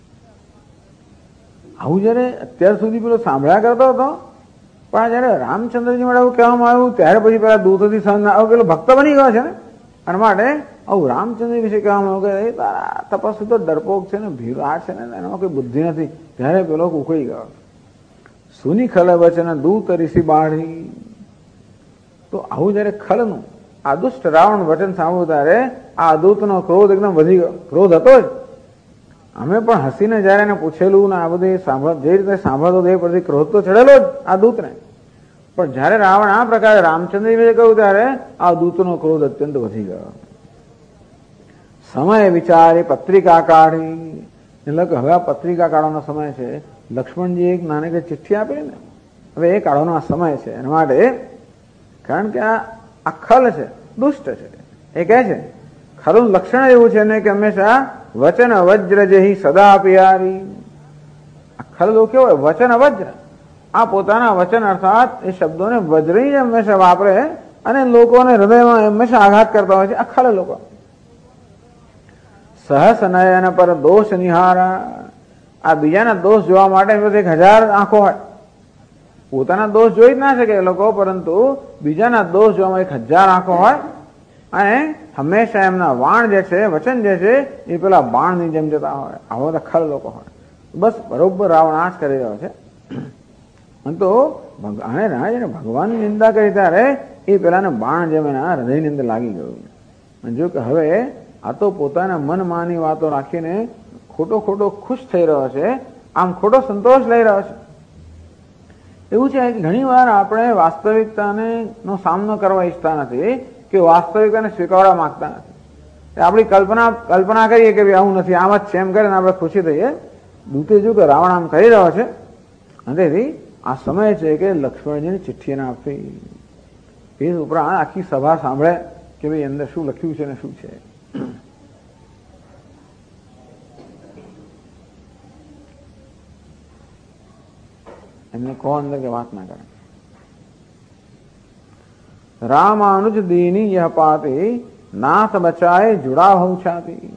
આવું જયારે અત્યાર સુધી પેલો સાંભળ્યા કરતો હતો, પણ જયારે રામચંદ્રજી માટે આવું કહેવામાં આવ્યું ત્યારે પછી પેલા દૂતોથી સહન પેલો ભક્ત બની ગયો છે ને, અને માટે આવું રામચંદ્ર વિશે કહેવામાં આવ્યું કે તારા તપસ્વી તો ડરપોક છે ને, ભીરાટ છે ને, એનામાં કોઈ બુદ્ધિ નથી. ત્યારે પેલો ઉકળી ગયો. સુની ખલ વચન દૂત ઋષિ બાળી. તો આવું જયારે ખલનું આ દુષ્ટ રાવણ વચન સાંભળ્યું ત્યારે આ દૂતનો ક્રોધ એકદમ વધી ગયો. ક્રોધ હતો જ. અમે પણ હસીને જયારે એને પૂછેલું ને આ બધું જે રીતે સાંભળતો એ પરથી ક્રોધ તો ચડેલો જ આ દૂતને. પણ જયારે રાવણ આ પ્રકારે રામચંદ્ર વિશે કહ્યું ત્યારે આ દૂતનો ક્રોધ અત્યંત વધી ગયો. સમય વિચારી પત્રિકા કાઢી, એટલે કે હવે આ પત્રિકા કાઢવાનો સમય છે. લક્ષ્મણજી એક નાનકડી ચિઠ્ઠી આપી ને, હવે એ કાઢવાનો આ સમય છે. એના માટે કારણ કે આ ખલ છે, દુષ્ટ છે. એ કહે છે ખરું લક્ષણ એવું છે ને કે હંમેશા વચન વજ્ર જેહી સદા પિયારી. આ ખલ કેવો હોય? વચન વજ્ર, આ પોતાના વચન અર્થાત એ શબ્દોને વજ્રી હંમેશા વાપરે અને લોકોને હૃદયમાં હંમેશા આઘાત કરતા હોય છે આ ખલ લોકો. સહસ નયન પર દોષ નિહારા, આ બીજાના દોષ જોવા માટે 1000 આંખો હોય. પોતાના દોષ જોઈ જ ના શકે એ લોકો, પરંતુ બીજાના દોષ જોવામાં 1000 આંખો હોય. અને હંમેશા એમના વાણ જે છે, વચન જે છે એ પેલા બાણની જેમ જતા હોય. આવા બધા ખલ લોકો હોય. બસ બરોબર રાવણ આ જ કરી રહ્યો છે. તો ભગવાનની નિંદા કરી ત્યારે એ પેલાને બાણ જેમ એના હૃદયની અંદર લાગી ગયું. અને જો કે હવે આ તો પોતાના મનમાની વાતો રાખીને ખોટો ખુશ થઈ રહ્યો છે, આમ ખોટો સંતોષ લઈ રહ્યો છે. એવું છે કે ઘણી વાર આપણે વાસ્તવિકતાને નો સામનો કરવા ઈચ્છતા નથી કે વાસ્તવિકતાને સ્વીકારવા માંગતા નથી. આપણી કલ્પના કરીએ કે આવું નથી, આમ જ છે એમ કરીને આપણે ખુશી થઈએ. દૂતે જો કે રાવણ આમ કરી રહ્યો છે. તેથી આ સમય છે કે લક્ષ્મણજીની ચિઠ્ઠી એને આપી. એ ઉપરાંત આખી સભા સાંભળે કે ભાઈ અંદર શું લખ્યું છે ને શું છે. એમને કહો અંદર કે વાત ના કરે. રામાનુજ દીની यह पाती नाथ बचाए जुड़ा हो छाती.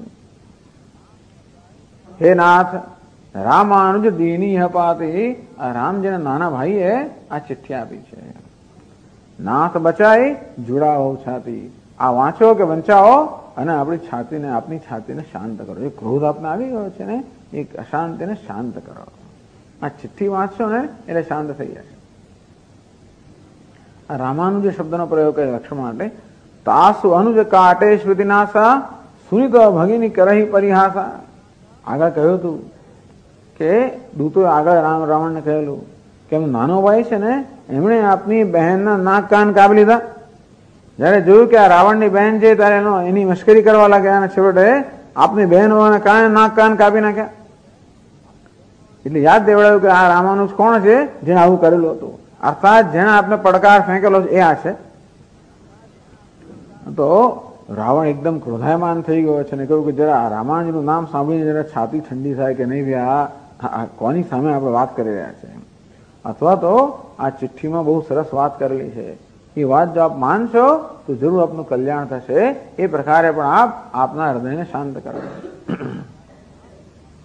हे नाथ રામાનુજ દીની यह पाती, આ રામજીના નાના ભાઈએ આ ચિઠ્ઠી આપી છે. નાથ બચાઈ जुड़ा हो छाती, આ વાંચો કે વંચાવો અને આપણી છાતીને શાંત કરો. એ ક્રોધ આપને આવી ગયો છે ને એ અશાંતિને શાંત કરો. આ ચિઠ્ઠી વાંચશો ને એટલે શાંત થઈ જશે. આ રામાનુજ શબ્દનો પ્રયોગ કરે લક્ષ્મણ માટે. તાસુ અનુજ કાટે શ્રુતિનાશા સુનિત ભગિની કરહી પરિહાસા. આગળ કહ્યું હતું કે દૂતો આગળ રાવણને કહેલું કે એમ નાનો ભાઈ છે ને એમણે આપની બહેનના નાક કાન કાપી લીધા. જયારે જોયું કે આ રાવણની બહેન છે ત્યારે એની મશ્કરી કરવા લાગ્યા અને છેવટે આપની બહેન હોવાના કારણે નાક કાન કાપી નાખ્યા. એટલે યાદ દેવડાવ્યું કે આ રામાનુજ કોણ છે જેને આવું કરેલું હતું, અર્થાત જેને આપને પડકાર ફેંકેલો એ આ છે. તો રાવણ એકદમ ક્રોધાયમાન થઈ ગયો છે ને કહ્યું કે જરા રામાનુજનું નામ સાંભળીને જરા છાતી ઠંડી થાય કે નહીં ભાઈ આ કોની સામે આપણે વાત કરી રહ્યા છે, અથવા તો આ ચિઠ્ઠીમાં બહુ સરસ વાત કરેલી છે, એ વાત જો આપ માનશો તો જરૂર આપનું કલ્યાણ થશે. એ પ્રકારે પણ આપના હૃદયને શાંત કરો.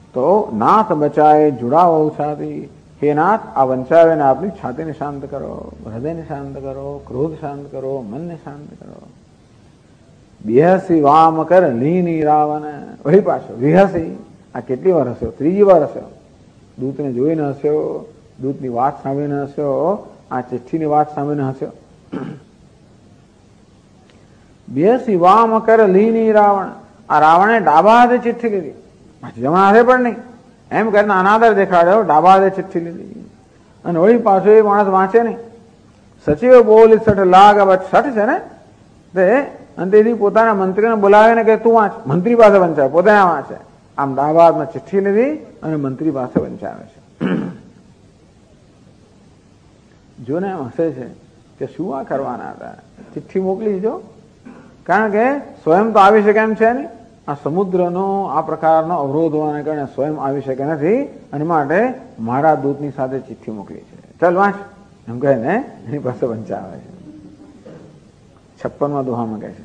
તો નાથ બચાય જુડાવો છાતી, હે નાથ આ વંચાવેને આપની છાતીને શાંત કરો, હૃદયને શાંત કરો, ક્રોધ શાંત કરો, મનને શાંત કરો. વિહસી વામ કર લીની રાવણ, વળી પાછો વિહસી, આ કેટલી વાર હસ્યો? ત્રીજી વાર હસ્યો. દૂતને જોઈને હસ્યો, દૂતની વાત સાંભળીને હસ્યો, આ ચિઠ્ઠીની વાત સાંભળીને હસ્યો. બેસી વામ કર લીની રાવણ, આ રાવણે ડાબા હાથે ચિઠ્ઠી લીધી, જમણા હાથે પણ નહીં, એમ કરીને અનાદર દેખાડ્યો, ડાબા હાથે ચિઠ્ઠી લીધી. અને વળી પાછો એ માણસ વાંચે નહીં. સચિવ બોલી સઠ લાગ, સઠ છે ને તે અંતેથી પોતાના મંત્રીને બોલાવીને કે તું વાંચ, મંત્રી પાસે વંચાવે, પોતે વાંચે. આમ ડાબા હાથમાં ચિઠ્ઠી લીધી અને મંત્રી પાસે વંચાવે છે. જોને એમ હસે છે કે શું આ કરવાના હતા, ચિઠ્ઠી મોકલી દીધો. કારણ કે સ્વયં તો આવી શકે એમ છે નહીં, આ સમુદ્રનો આ પ્રકારનો અવરોધ હોવાને કારણે સ્વયં આવી શકે નથી, અને માટે મારા દૂતની સાથે ચિઠ્ઠી મોકલી છે, ચાલ વાંચ એમ કહીને એની પાસે વંચાવે છે. 56મા દોહામાં કહે છે,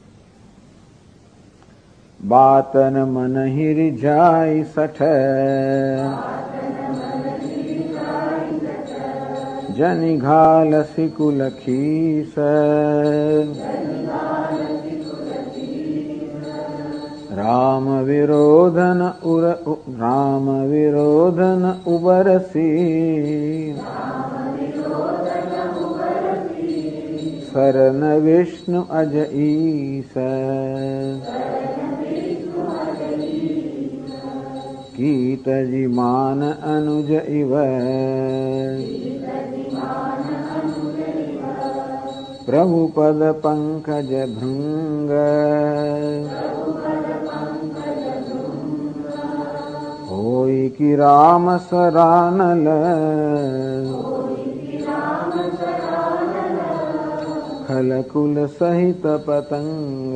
બાતન મન હિરી જાય સઠ, જની ઘાલ સિકુલ ખીસ, રામ વિરોધન ઉબરસી, સરન વિષ્ણુ અજ ઈસ, કીતજી માન અનુજ ઇવ, પ્રભુ પદ પંકજ ભૃંગ, હોય કી રામ સરાનલ, ખલકુલ સહિત પતંગ.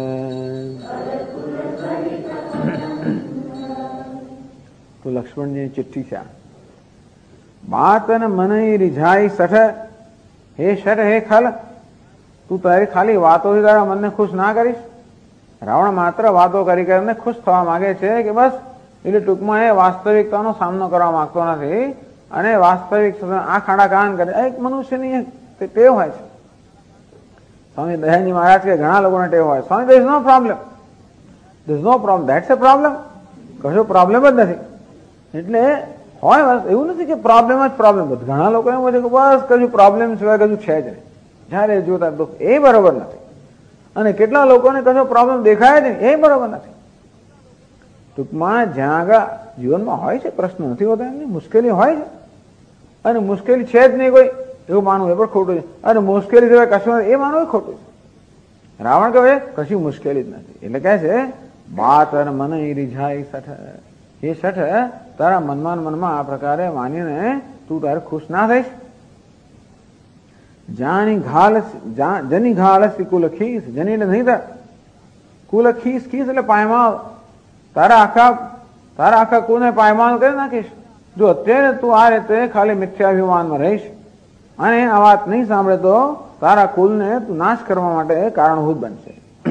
તો લક્ષ્મણજીની ચિઠ્ઠી છે. બાતન મને રીઝાઈ સઠ, હે શઠ હે ખલ, તું તારી ખાલી વાતોથી તારા મનને ખુશ ના કરીશ. રાવણ માત્ર વાતો કરી કરીને ખુશ થવા માંગે છે કે બસ, એટલે ટૂંકમાં એ વાસ્તવિકતાનો સામનો કરવા માંગતો નથી, અને વાસ્તવિક આ ખાડા કાન કરે એક મનુષ્યની ટેવ હોય છે. સ્વામી દયાનંદજી મહારાજ કે ઘણા લોકોને ટેવ હોય, Swami there is no problem, there is no problem, that's a problem, કશો પ્રોબ્લેમ જ નથી. એટલે હોય બસ, એવું નથી કે પ્રોબ્લેમ જ પ્રોબ્લેમ. ઘણા લોકો એમ હોય છે કે બસ કશું પ્રોબ્લેમ સિવાય કશું છે જ નહીં, જયારે જોતા દુઃખ, એ બરોબર નથી. અને કેટલા લોકોને કશો પ્રોબ્લેમ દેખાય જ નહીં, એ બરોબર નથી. ટૂંકમાં જ્યાં આગળ જીવનમાં હોય છે પ્રશ્ન નથી હોતા, એમની મુશ્કેલી હોય છે, અને મુશ્કેલી છે જ નહીં કોઈ એવું માનવું એ પણ ખોટું છે, અને મુશ્કેલી સિવાય કશું એ માનવું એ ખોટું છે. રાવણ કહે કશી મુશ્કેલી જ નથી, એટલે કહે છે બાત અને મન રીઝાઈ સઠ, એ સઠ તારા મનમાં આ પ્રકારે માનીને તું તારે ખુશ ના થઈશ. જની ઘાલ કુલ ખીસ, જની એટલે નહીં તાર, કુલ ખીસ, ખીસ એટલે પાયમાલ, તારા આખા કુલને પાયમાલ કરી નાખીશ. જો અત્યારે તું આ રીતે ખાલી મિથ્યાભિમાનમાં રહીશ અને આ વાત નહીં સાંભળે તો તારા કુલને તું નાશ કરવા માટે કારણભૂત બનશે.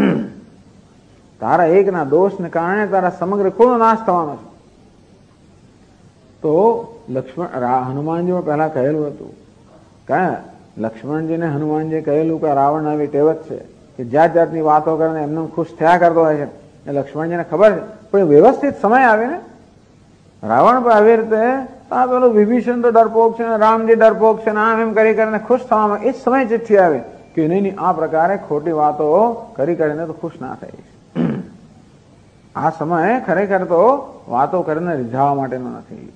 તારા એકના દોષને કારણે તારા સમગ્ર કુળનો નાશ થવાનો છે. તો હનુમાનજીમાં પહેલા કહેલું હતું કે લક્ષ્મણજીને હનુમાનજી કહેલું કે રાવણ આવી ટેવ જ છે કે જાત જાતની વાતો કરીને એમને ખુશ થયા કરતો હોય છે. એ લક્ષ્મણજીને ખબર છે, પણ વ્યવસ્થિત સમય આવે ને, રાવણ પણ આવી રીતે આ પેલું વિભીષણ તો ડરપોક છે, રામજી ડરપોક છે, આમ એમ કરીને ખુશ થવામાં એ જ સમય ચિઠ્ઠી આવે કે નહીં, આ પ્રકારે ખોટી વાતો કરીને તો ખુશ ના થઈ. આ સમય ખરેખર તો વાતો કરીને રીઝાવા માટેનો નથી.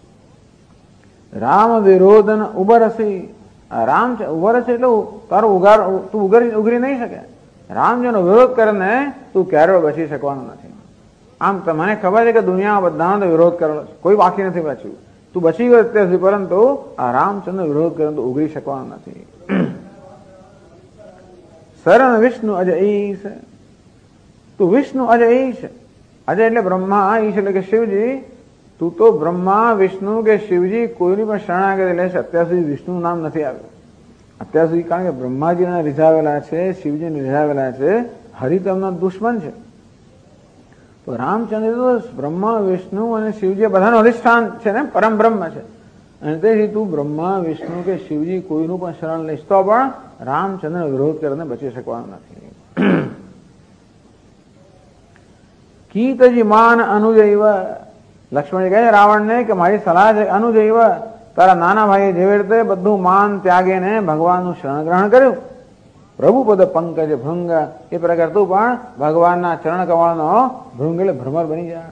રામ વિરોધન ઉબરસી, રામ છે ઉબરસી એટલે તારો તું ઉગરી નહીં શકે. રામજીનો વિરોધ કરીને તું ક્યારેય બચી શકવાનો નથી. આમ મને ખબર છે કે દુનિયામાં બધાનો તો વિરોધ કરેલો છે, કોઈ બાકી નથી બચ્યું. તું બચી ગયો અત્યાર સુધી, પરંતુ આ રામચંદ્ર વિરોધ કરીને તું ઉગરી શકવાનો નથી. શરણ વિષ્ણુ અજય ઈશ, તું વિષ્ણુ અજય ઈશ, અજય એટલે બ્રહ્મા, ઈશ એટલે કે શિવજી. તું તો બ્રહ્મા વિષ્ણુ કે શિવજી કોઈની પણ શરણાગતિ લેશે. અત્યાર સુધી વિષ્ણુ નામ નથી આવ્યું અત્યાર સુધી, કારણ કે બ્રહ્માજીને રીઝાવેલા છે, શિવજીને રીઝાવેલા છે, હરિ તેમના દુશ્મન છે. તો રામચંદ્ર તો બ્રહ્મા વિષ્ણુ અને શિવજી બધાનું અધિષ્ઠાન છે ને, પરમ બ્રહ્મ છે. અને તેથી તું બ્રહ્મા વિષ્ણુ કે શિવજી કોઈનું પણ શરણ લઈશ તો પણ રામચંદ્ર વિરોધ કરીને બચી શકવાનું નથી. કીતજી માન અનુજૈવ, લક્ષ્મણજી કહે રાવણને કે મારી સલાહ છે, અનુજૈવ તારા નાના ભાઈએ જેવી રીતે બધું માન ત્યાગીને ભગવાનનું શરણ ગ્રહણ કર્યું, પ્રભુપદ પંકજ ભૃંગ, એ પ્રકાર તું પણ ભગવાનના ચરણ કમળનો ભૃંગ એટલે ભ્રમર બની જાય.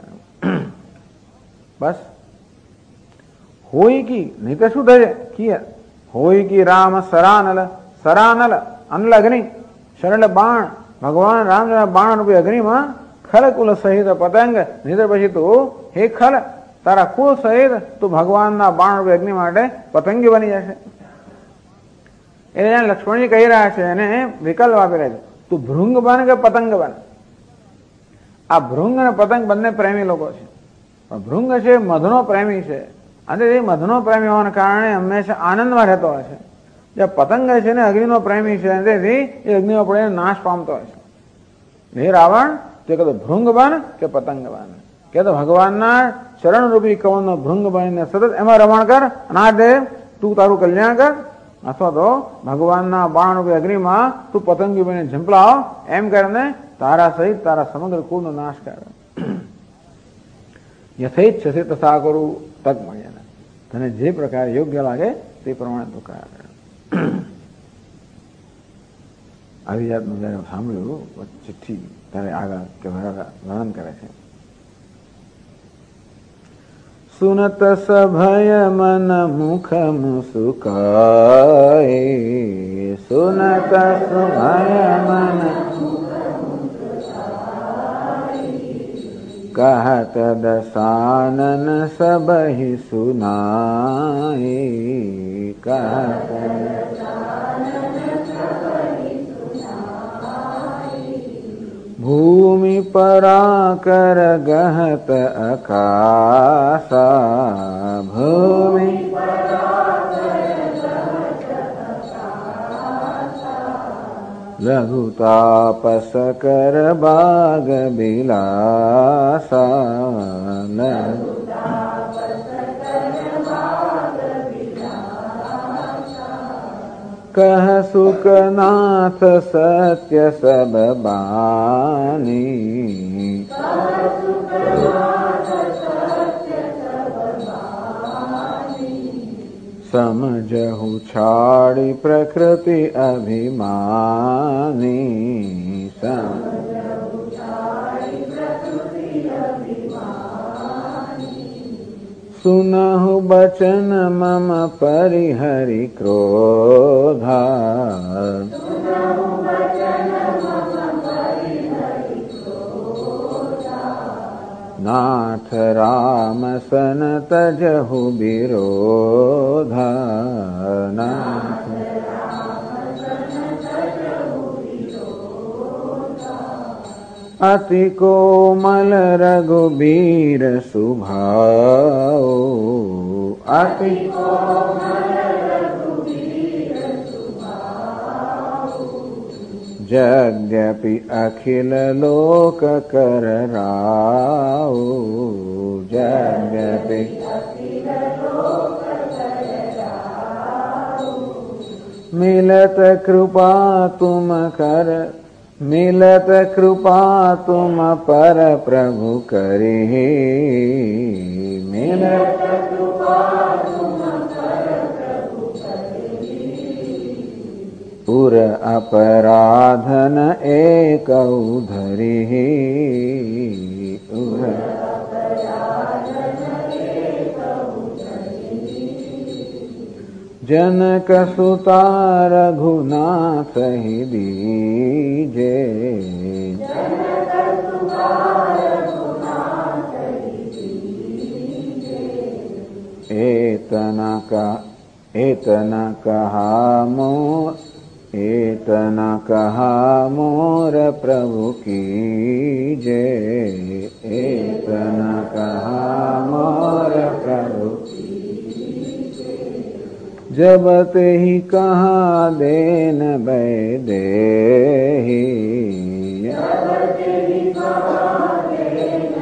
બસ હોય કી નહીં તો શું થશે, કી હોય કી રામ સરાનલ, સરાનલ અનલ અગ્નિ, શરણ બાણ, ભગવાન રામચંદ્ર બાણ રૂપી અગ્નિમાં ખલકુલ સહિત પતંગ, નિધર પછી તું હે ખલ તારા કુલ સહિત તું ભગવાનના બાણ રૂપી અગ્નિ માટે પતંગી બની જશે. એટલે લક્ષ્મણજી કહી રહ્યા છે, એને વિકલ્પ આપી રહ્યા છે, તું ભૃંગ બન કે પતંગ બન. આ ભૃંગ અને પતંગ બંને પ્રેમી લોકો છે, પણ ભૃંગ છે મધનો પ્રેમી છે, અને એ મધનો પ્રેમી હોવાના કારણે હંમેશા આનંદમાં રહેતો હોય છે. જે પતંગ છે ને અગ્નિનો પ્રેમી છે, તેથી એ અગ્નિમાં પડે નાશ પામતો હોય છે. હે રાવણ, તે કહેતો ભૃંગ બન કે પતંગ બન, કે તો ભગવાનના ચરણરૂપી કવનનો ભૃંગ બનીને સતત એમાં રમણ કર, અનાદે તું તારું કલ્યાણ કર, અથવા તો ભગવાનના બાણરૂપી અગ્નિમાં તું પતંગી બનીને ઝંપલાવ, એમ કરીને તારા સહિત તારા સમગ્ર કુળનો નાશ કર. યથેચ્છસે તથા કરું, તક મળે તને જે પ્રકારે યોગ્ય લાગે તે પ્રમાણે તું કર. આવી જાતનું જયારે સાંભળ્યું ચિઠ્ઠી ત્યારે આગળ કે વર્ણન કરે છે. સુનત સભય મન મુખ મુસુકાય, સુનત સભય મન कहत दसानन सबहि सुनाए, कहत भूमि पराकर गहत आकाशा, भूमि लघु तापस कर बाग बिलासा, कह सुखनाथ सत्य सब बानी, समझहु छाड़ी प्रकृति अभिमानी, सुनहु बचन मम परिहरि क्रोधा, नाथ राम सन तजहु विरोधा, नाथ अति कोमल रघुबीर सुभाओ, अति यद्यपि अखिल लोक कर राओ, यद्यपि मिलत कृपा तुम कर, मिलत कृपा तुम पर प्रभु करी, मिलत कृपा तुम पर प्रभु करी, पुर अपराधन एक धरी, जनक सुता रघुनाथ ही दीजे, एतना कहा मोर प्रभु कीजे, एतना कहा मोर प्रभु जब ते ही कहा देन बैदेही,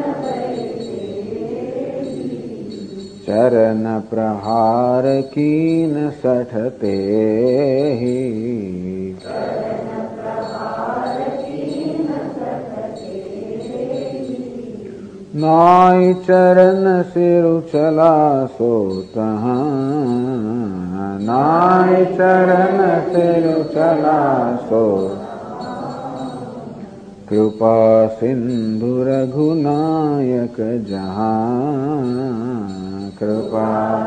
चरण प्रहार कीन सठते ही नाई चरण सिरु चला सो तहाँ नाई चरण सिरु चला सो कृपा सिंधु रघुनायक जहाँ कृपा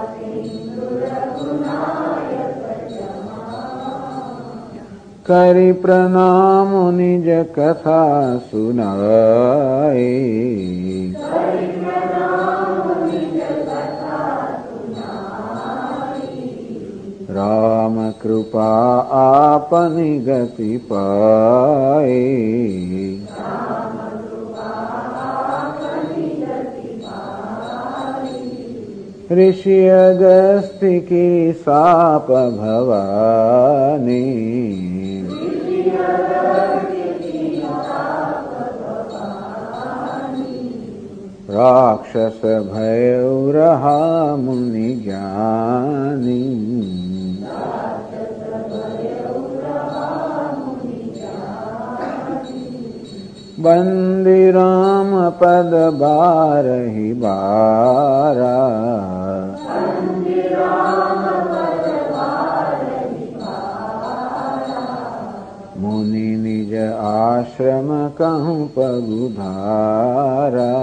करि प्रणाम निज कथा सुनाए राम कृपा आपनि गति पाए ऋषि अगस्त्य की साप भवानी राक्षस भय रहा मुनि ज्ञानी बंदी राम पद बारहि बारा मुनि निज आश्रम कहूँ पगुधारा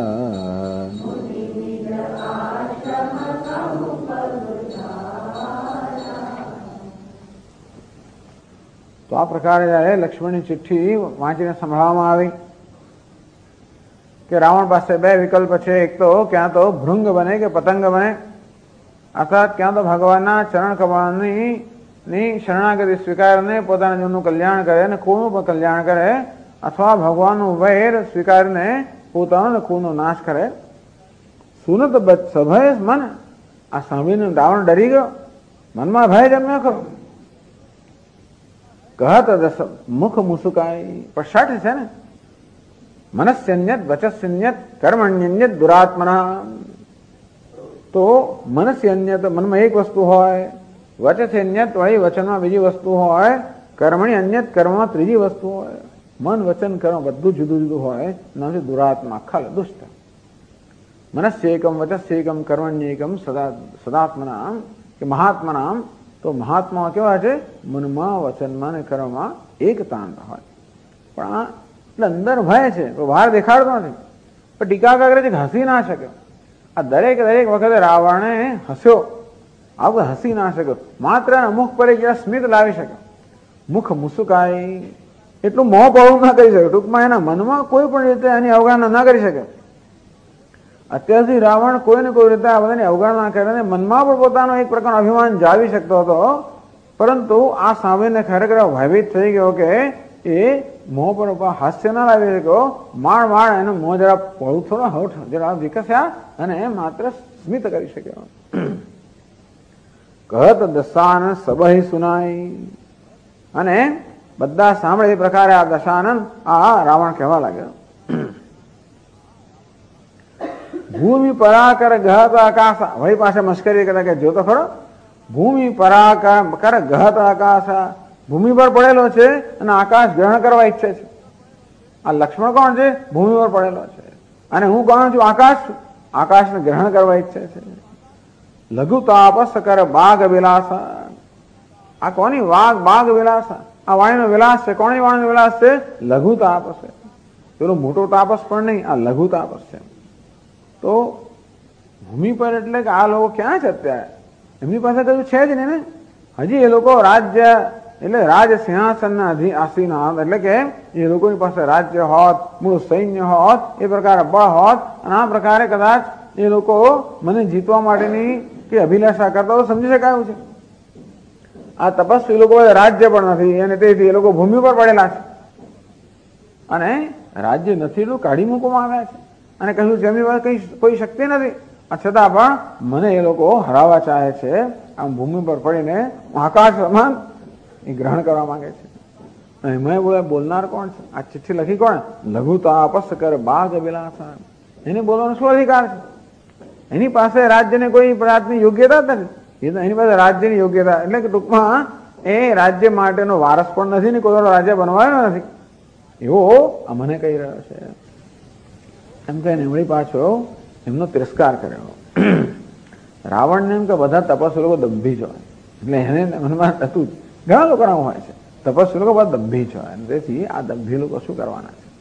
तो आ प्रकारे जયારે લક્ષ્મણની ચિઠ્ઠી વાંચીને સંભળાવવામાં આવી કે રાવણ પાસે બે વિકલ્પ છે, એક તો ક્યાં તો ભૃંગ બને કે પતંગ બને, અર્થાત ક્યાં તો ભગવાનના ચરણ કમળની શરણાગતિ સ્વીકારીને પોતાના જીવનનું કલ્યાણ કરે અને કુળનું પણ કલ્યાણ કરે, અથવા ભગવાનનું વૈર સ્વીકારીને પોતાનો કુળનો નાશ કરે. સુનત સભય મન, આ સાંભળીને રાવણ ડરી ગયો, મનમાં ભય જમ્યો ખરો. કહત દસ મુખ મુસુકાય, પણ શઠ છે ને, મનસ્યન્યત વચસ્યન્યત કર્મણ્યન્યત દુરાત્મના. તો મનસ્યન્યત મનમાં એક વસ્તુ હોય, વચસ્યન્યત વળી વચનમાં બીજી વસ્તુ હોય, કર્મણી અન્યત કર્મમાં ત્રીજી વસ્તુ હોય. મન વચન કર્મ બધું જુદું જુદું હોય, નામથી દુરાત્મા ખલ દુષ્ટ. મનસ્યેકમ વચસ્યેકમ કર્મણ્યેકમ સદાત્મનામ કે મહાત્મનામ. તો મહાત્મા કેવા છે? મનમાં વચનમાં અને કર્મમાં એકતાંત હોય. પણ આ એટલે અંદર ભય છે, તો બહાર દેખાડતો નથી, પણ ટીકા કરે છે કે હસી ના શકે. આ દરેક વખતે રાવણે હસ્યો, આ વખતે હસી ના શક્યો, માત્ર મુખ પર એક સ્મિત લાવી શકે. મુખ મુસુકાય એટલું મોં પહોળું ના કરી શકે, ટૂંકમાં એના મનમાં કોઈ પણ રીતે એની અવગણના ના કરી શકે. અત્યાર સુધી રાવણ કોઈ ને કોઈ રીતે આ બધાની અવગણના કરે અને મનમાં પણ પોતાનો એક પ્રકારનો અભિમાન જાળવી શકતો હતો, પરંતુ આ સાંભળીને ખરેખર ભયભીત થઈ ગયો કે એ મોં પર હાસ્ય ના લાવી શક્યો. માણ એનું મોં જરા પહોળું થોડું હોઠ જરા વિકસ્યા અને માત્ર સ્મિત કરી શક્યો. કહત દશાનન સબહી સુનાઈ, અને બધા સાંભળે એ પ્રકારે આ દશાનન આ રાવણ કહેવા લાગ્યો. ભૂમિ પરાકર ગહત આકાશ, વળી પાસે મસ્કરી કરતા કે જો તો ખરો, ભૂમિ પરાકર ગહત આકાશ, ભૂમિ પર પડેલો છે અને આકાશ ગ્રહણ કરવા ઈચ્છે છે. આ લક્ષ્મણ કોણ છે? ભૂમિ પર પડેલો છે, અને હું કોણ છું? આકાશ છું, આકાશને ગ્રહણ કરવા ઈચ્છે છે. લઘુ તાપસ કર બાગ વિલાસ, આ કોની બાગ વિલાસ? આ વાણીનો વિલાસ છે. કોની વાણીનો વિલાસ છે? લઘુ તાપસ છે. પેલો મોટો તાપસ પણ નહીં, આ લઘુ તાપસ છે. તો ભૂમિ પર એટલે કે આ લોકો ક્યાં છે અત્યારે? એમની પાસે કશું છે જ નહીં ને. હજી એ લોકો રાજ્ય એટલે રાજ સિંહાસનના આસીન હોત, એટલે કે એ લોકોની પાસે રાજ્ય હોત, મૂળ સૈન્ય હોત, એ પ્રકારે બળ હોત, અને આ પ્રકારે કદાચ એ લોકો મને જીતવા માટેની કે અભિલાષા કરતા હોય સમજી શકાયું છે. આ તપસ્વી લોકો રાજ્ય પણ નથી, અને તેથી એ લોકો ભૂમિ પર પડેલા છે, અને રાજ્ય નથી એટલું કાઢી મૂકવામાં આવ્યા છે, અને કહ્યું છે એમની પાસે કઈ કોઈ શક્તિ નથી, છતાં પણ મને એ લોકો હરાવવા ચાહે છે. આમ ભૂમિ પર પડીને આકાશ સમાન એ ગ્રહણ કરવા માંગે છે. અને મેં બોલનાર કોણ છે? આ ચિઠ્ઠી લખી કોણ? લઘુ તાપસ કર બાગ વિલાસ. એને બોલવાનો શું અધિકાર છે? એની પાસે રાજ્યને કોઈ જાતની યોગ્યતા જ નથી. એની પાસે રાજ્યની યોગ્યતા એટલે કે ટૂંકમાં એ રાજ્ય માટેનો વારસ પણ નથી ને કોઈ રાજ્ય બનવાયો નથી, એવો આ મને કહી રહ્યો છે. એમ કહીને એમની પાછો એમનો તિરસ્કાર કર્યો. રાવણને એમ કે બધા તપસ્વી લોકો દંભી જ હોય, એટલે એને મનમાં હતું. ઘણા લોકો હોય છે તપસ્વી લોકો બધા દંભી જ હોય, તેથી આ દંભી લોકો શું કરવાના છે.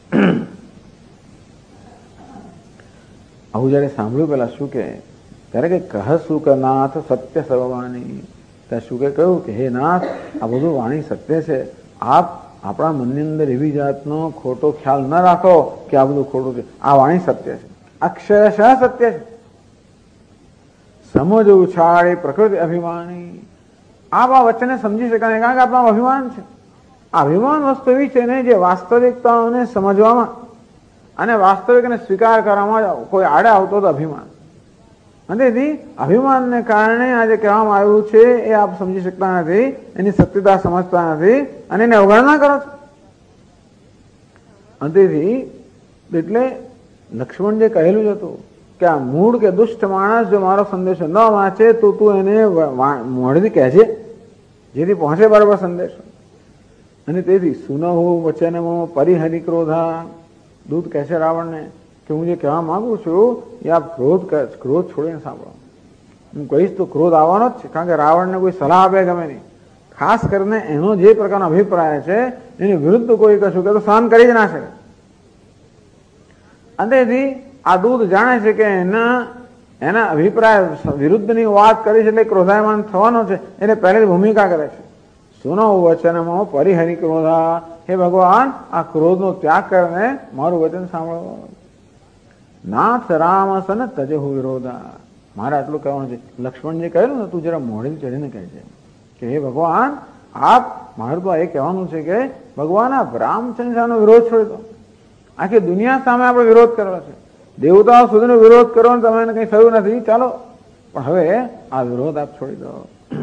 આવું જયારે સાંભળ્યું પેલા શું કે ત્યારે કે કહ સુખ નાથ સત્ય સર્વવાણી, ત્યાં શું કે કહ્યું કે હે નાથ, આ બધું વાણી સત્ય છે. આપ આપણા મનની અંદર એવી જાતનો ખોટો ખ્યાલ ન રાખો કે આ બધું ખોટું છે. આ વાણી સત્ય છે, અક્ષરશઃ સત્ય છે. સમજ ઉછાળે પ્રકૃતિ અભિમાની, આપ આ વચને સમજી શકાય કારણ કે આપણા અભિમાન છે. આ અભિમાન વસ્તુ એવી છે ને જે વાસ્તવિકતાઓને સમજવામાં અને વાસ્તવિકને સ્વીકાર કરવામાં કોઈ આડે આવતો તો અભિમાન. અને તેથી અભિમાનને કારણે આજે કહેવામાં આવ્યું છે એ આપ સમજી શકતા નથી, એની સત્યતા સમજતા નથી અને એને અવગણના કરો છો. અને તેથી એટલે લક્ષ્મણ જે કહેલું જ હતું કે આ મૂળ કે દુષ્ટ માણસ જો મારો સંદેશો ન વાંચે તો તું એને મોઢેથી કહેજે, જેથી પહોંચે બરાબર સંદેશો. અને તેથી સુનહુ વચનમાં પરિહરિ ક્રોધા, દૂત કહે છે રાવણને કે હું જે કહેવા માંગુ છું એ આપ ક્રોધ છોડીને સાંભળો. હું કહીશ તો ક્રોધ આવવાનો જ છે, કારણ કે રાવણને કોઈ સલાહ આપે ગમે નહીં. ખાસ કરીને એનો જે પ્રકારનો અભિપ્રાય છે એની વિરુદ્ધ કોઈ કશું કે તો સહન કરી જ ના શકે. અને તેથી આ દૂત જાણે છે કે એના અભિપ્રાય વિરુદ્ધની વાત કરી છે એટલે ક્રોધાયમાન થવાનો છે, એટલે પહેલેથી ભૂમિકા કરે છે. સુનો વચનમાં પરિહરિ ક્રોધા, હે ભગવાન આ ક્રોધનો ત્યાગ કરીને મારું વચન સાંભળો. નાથ રામ સન તજહુ વિરોધા, મારે આટલું કહેવાનું છે. લક્ષ્મણ જે કહ્યું ને તું જરા મોઢે ચડીને કહેજે કે હે ભગવાન આપ, મારું તો એ કહેવાનું છે કે ભગવાન આપ રામચંદ્ર સાનો વિરોધ છોડી દો. આખી દુનિયા સામે આપણે વિરોધ કરવો છે, દેવતાઓ સુધીનો વિરોધ કરો ને તમને કંઈ થયું નથી, ચાલો પણ હવે આ વિરોધ આપ છોડી દો.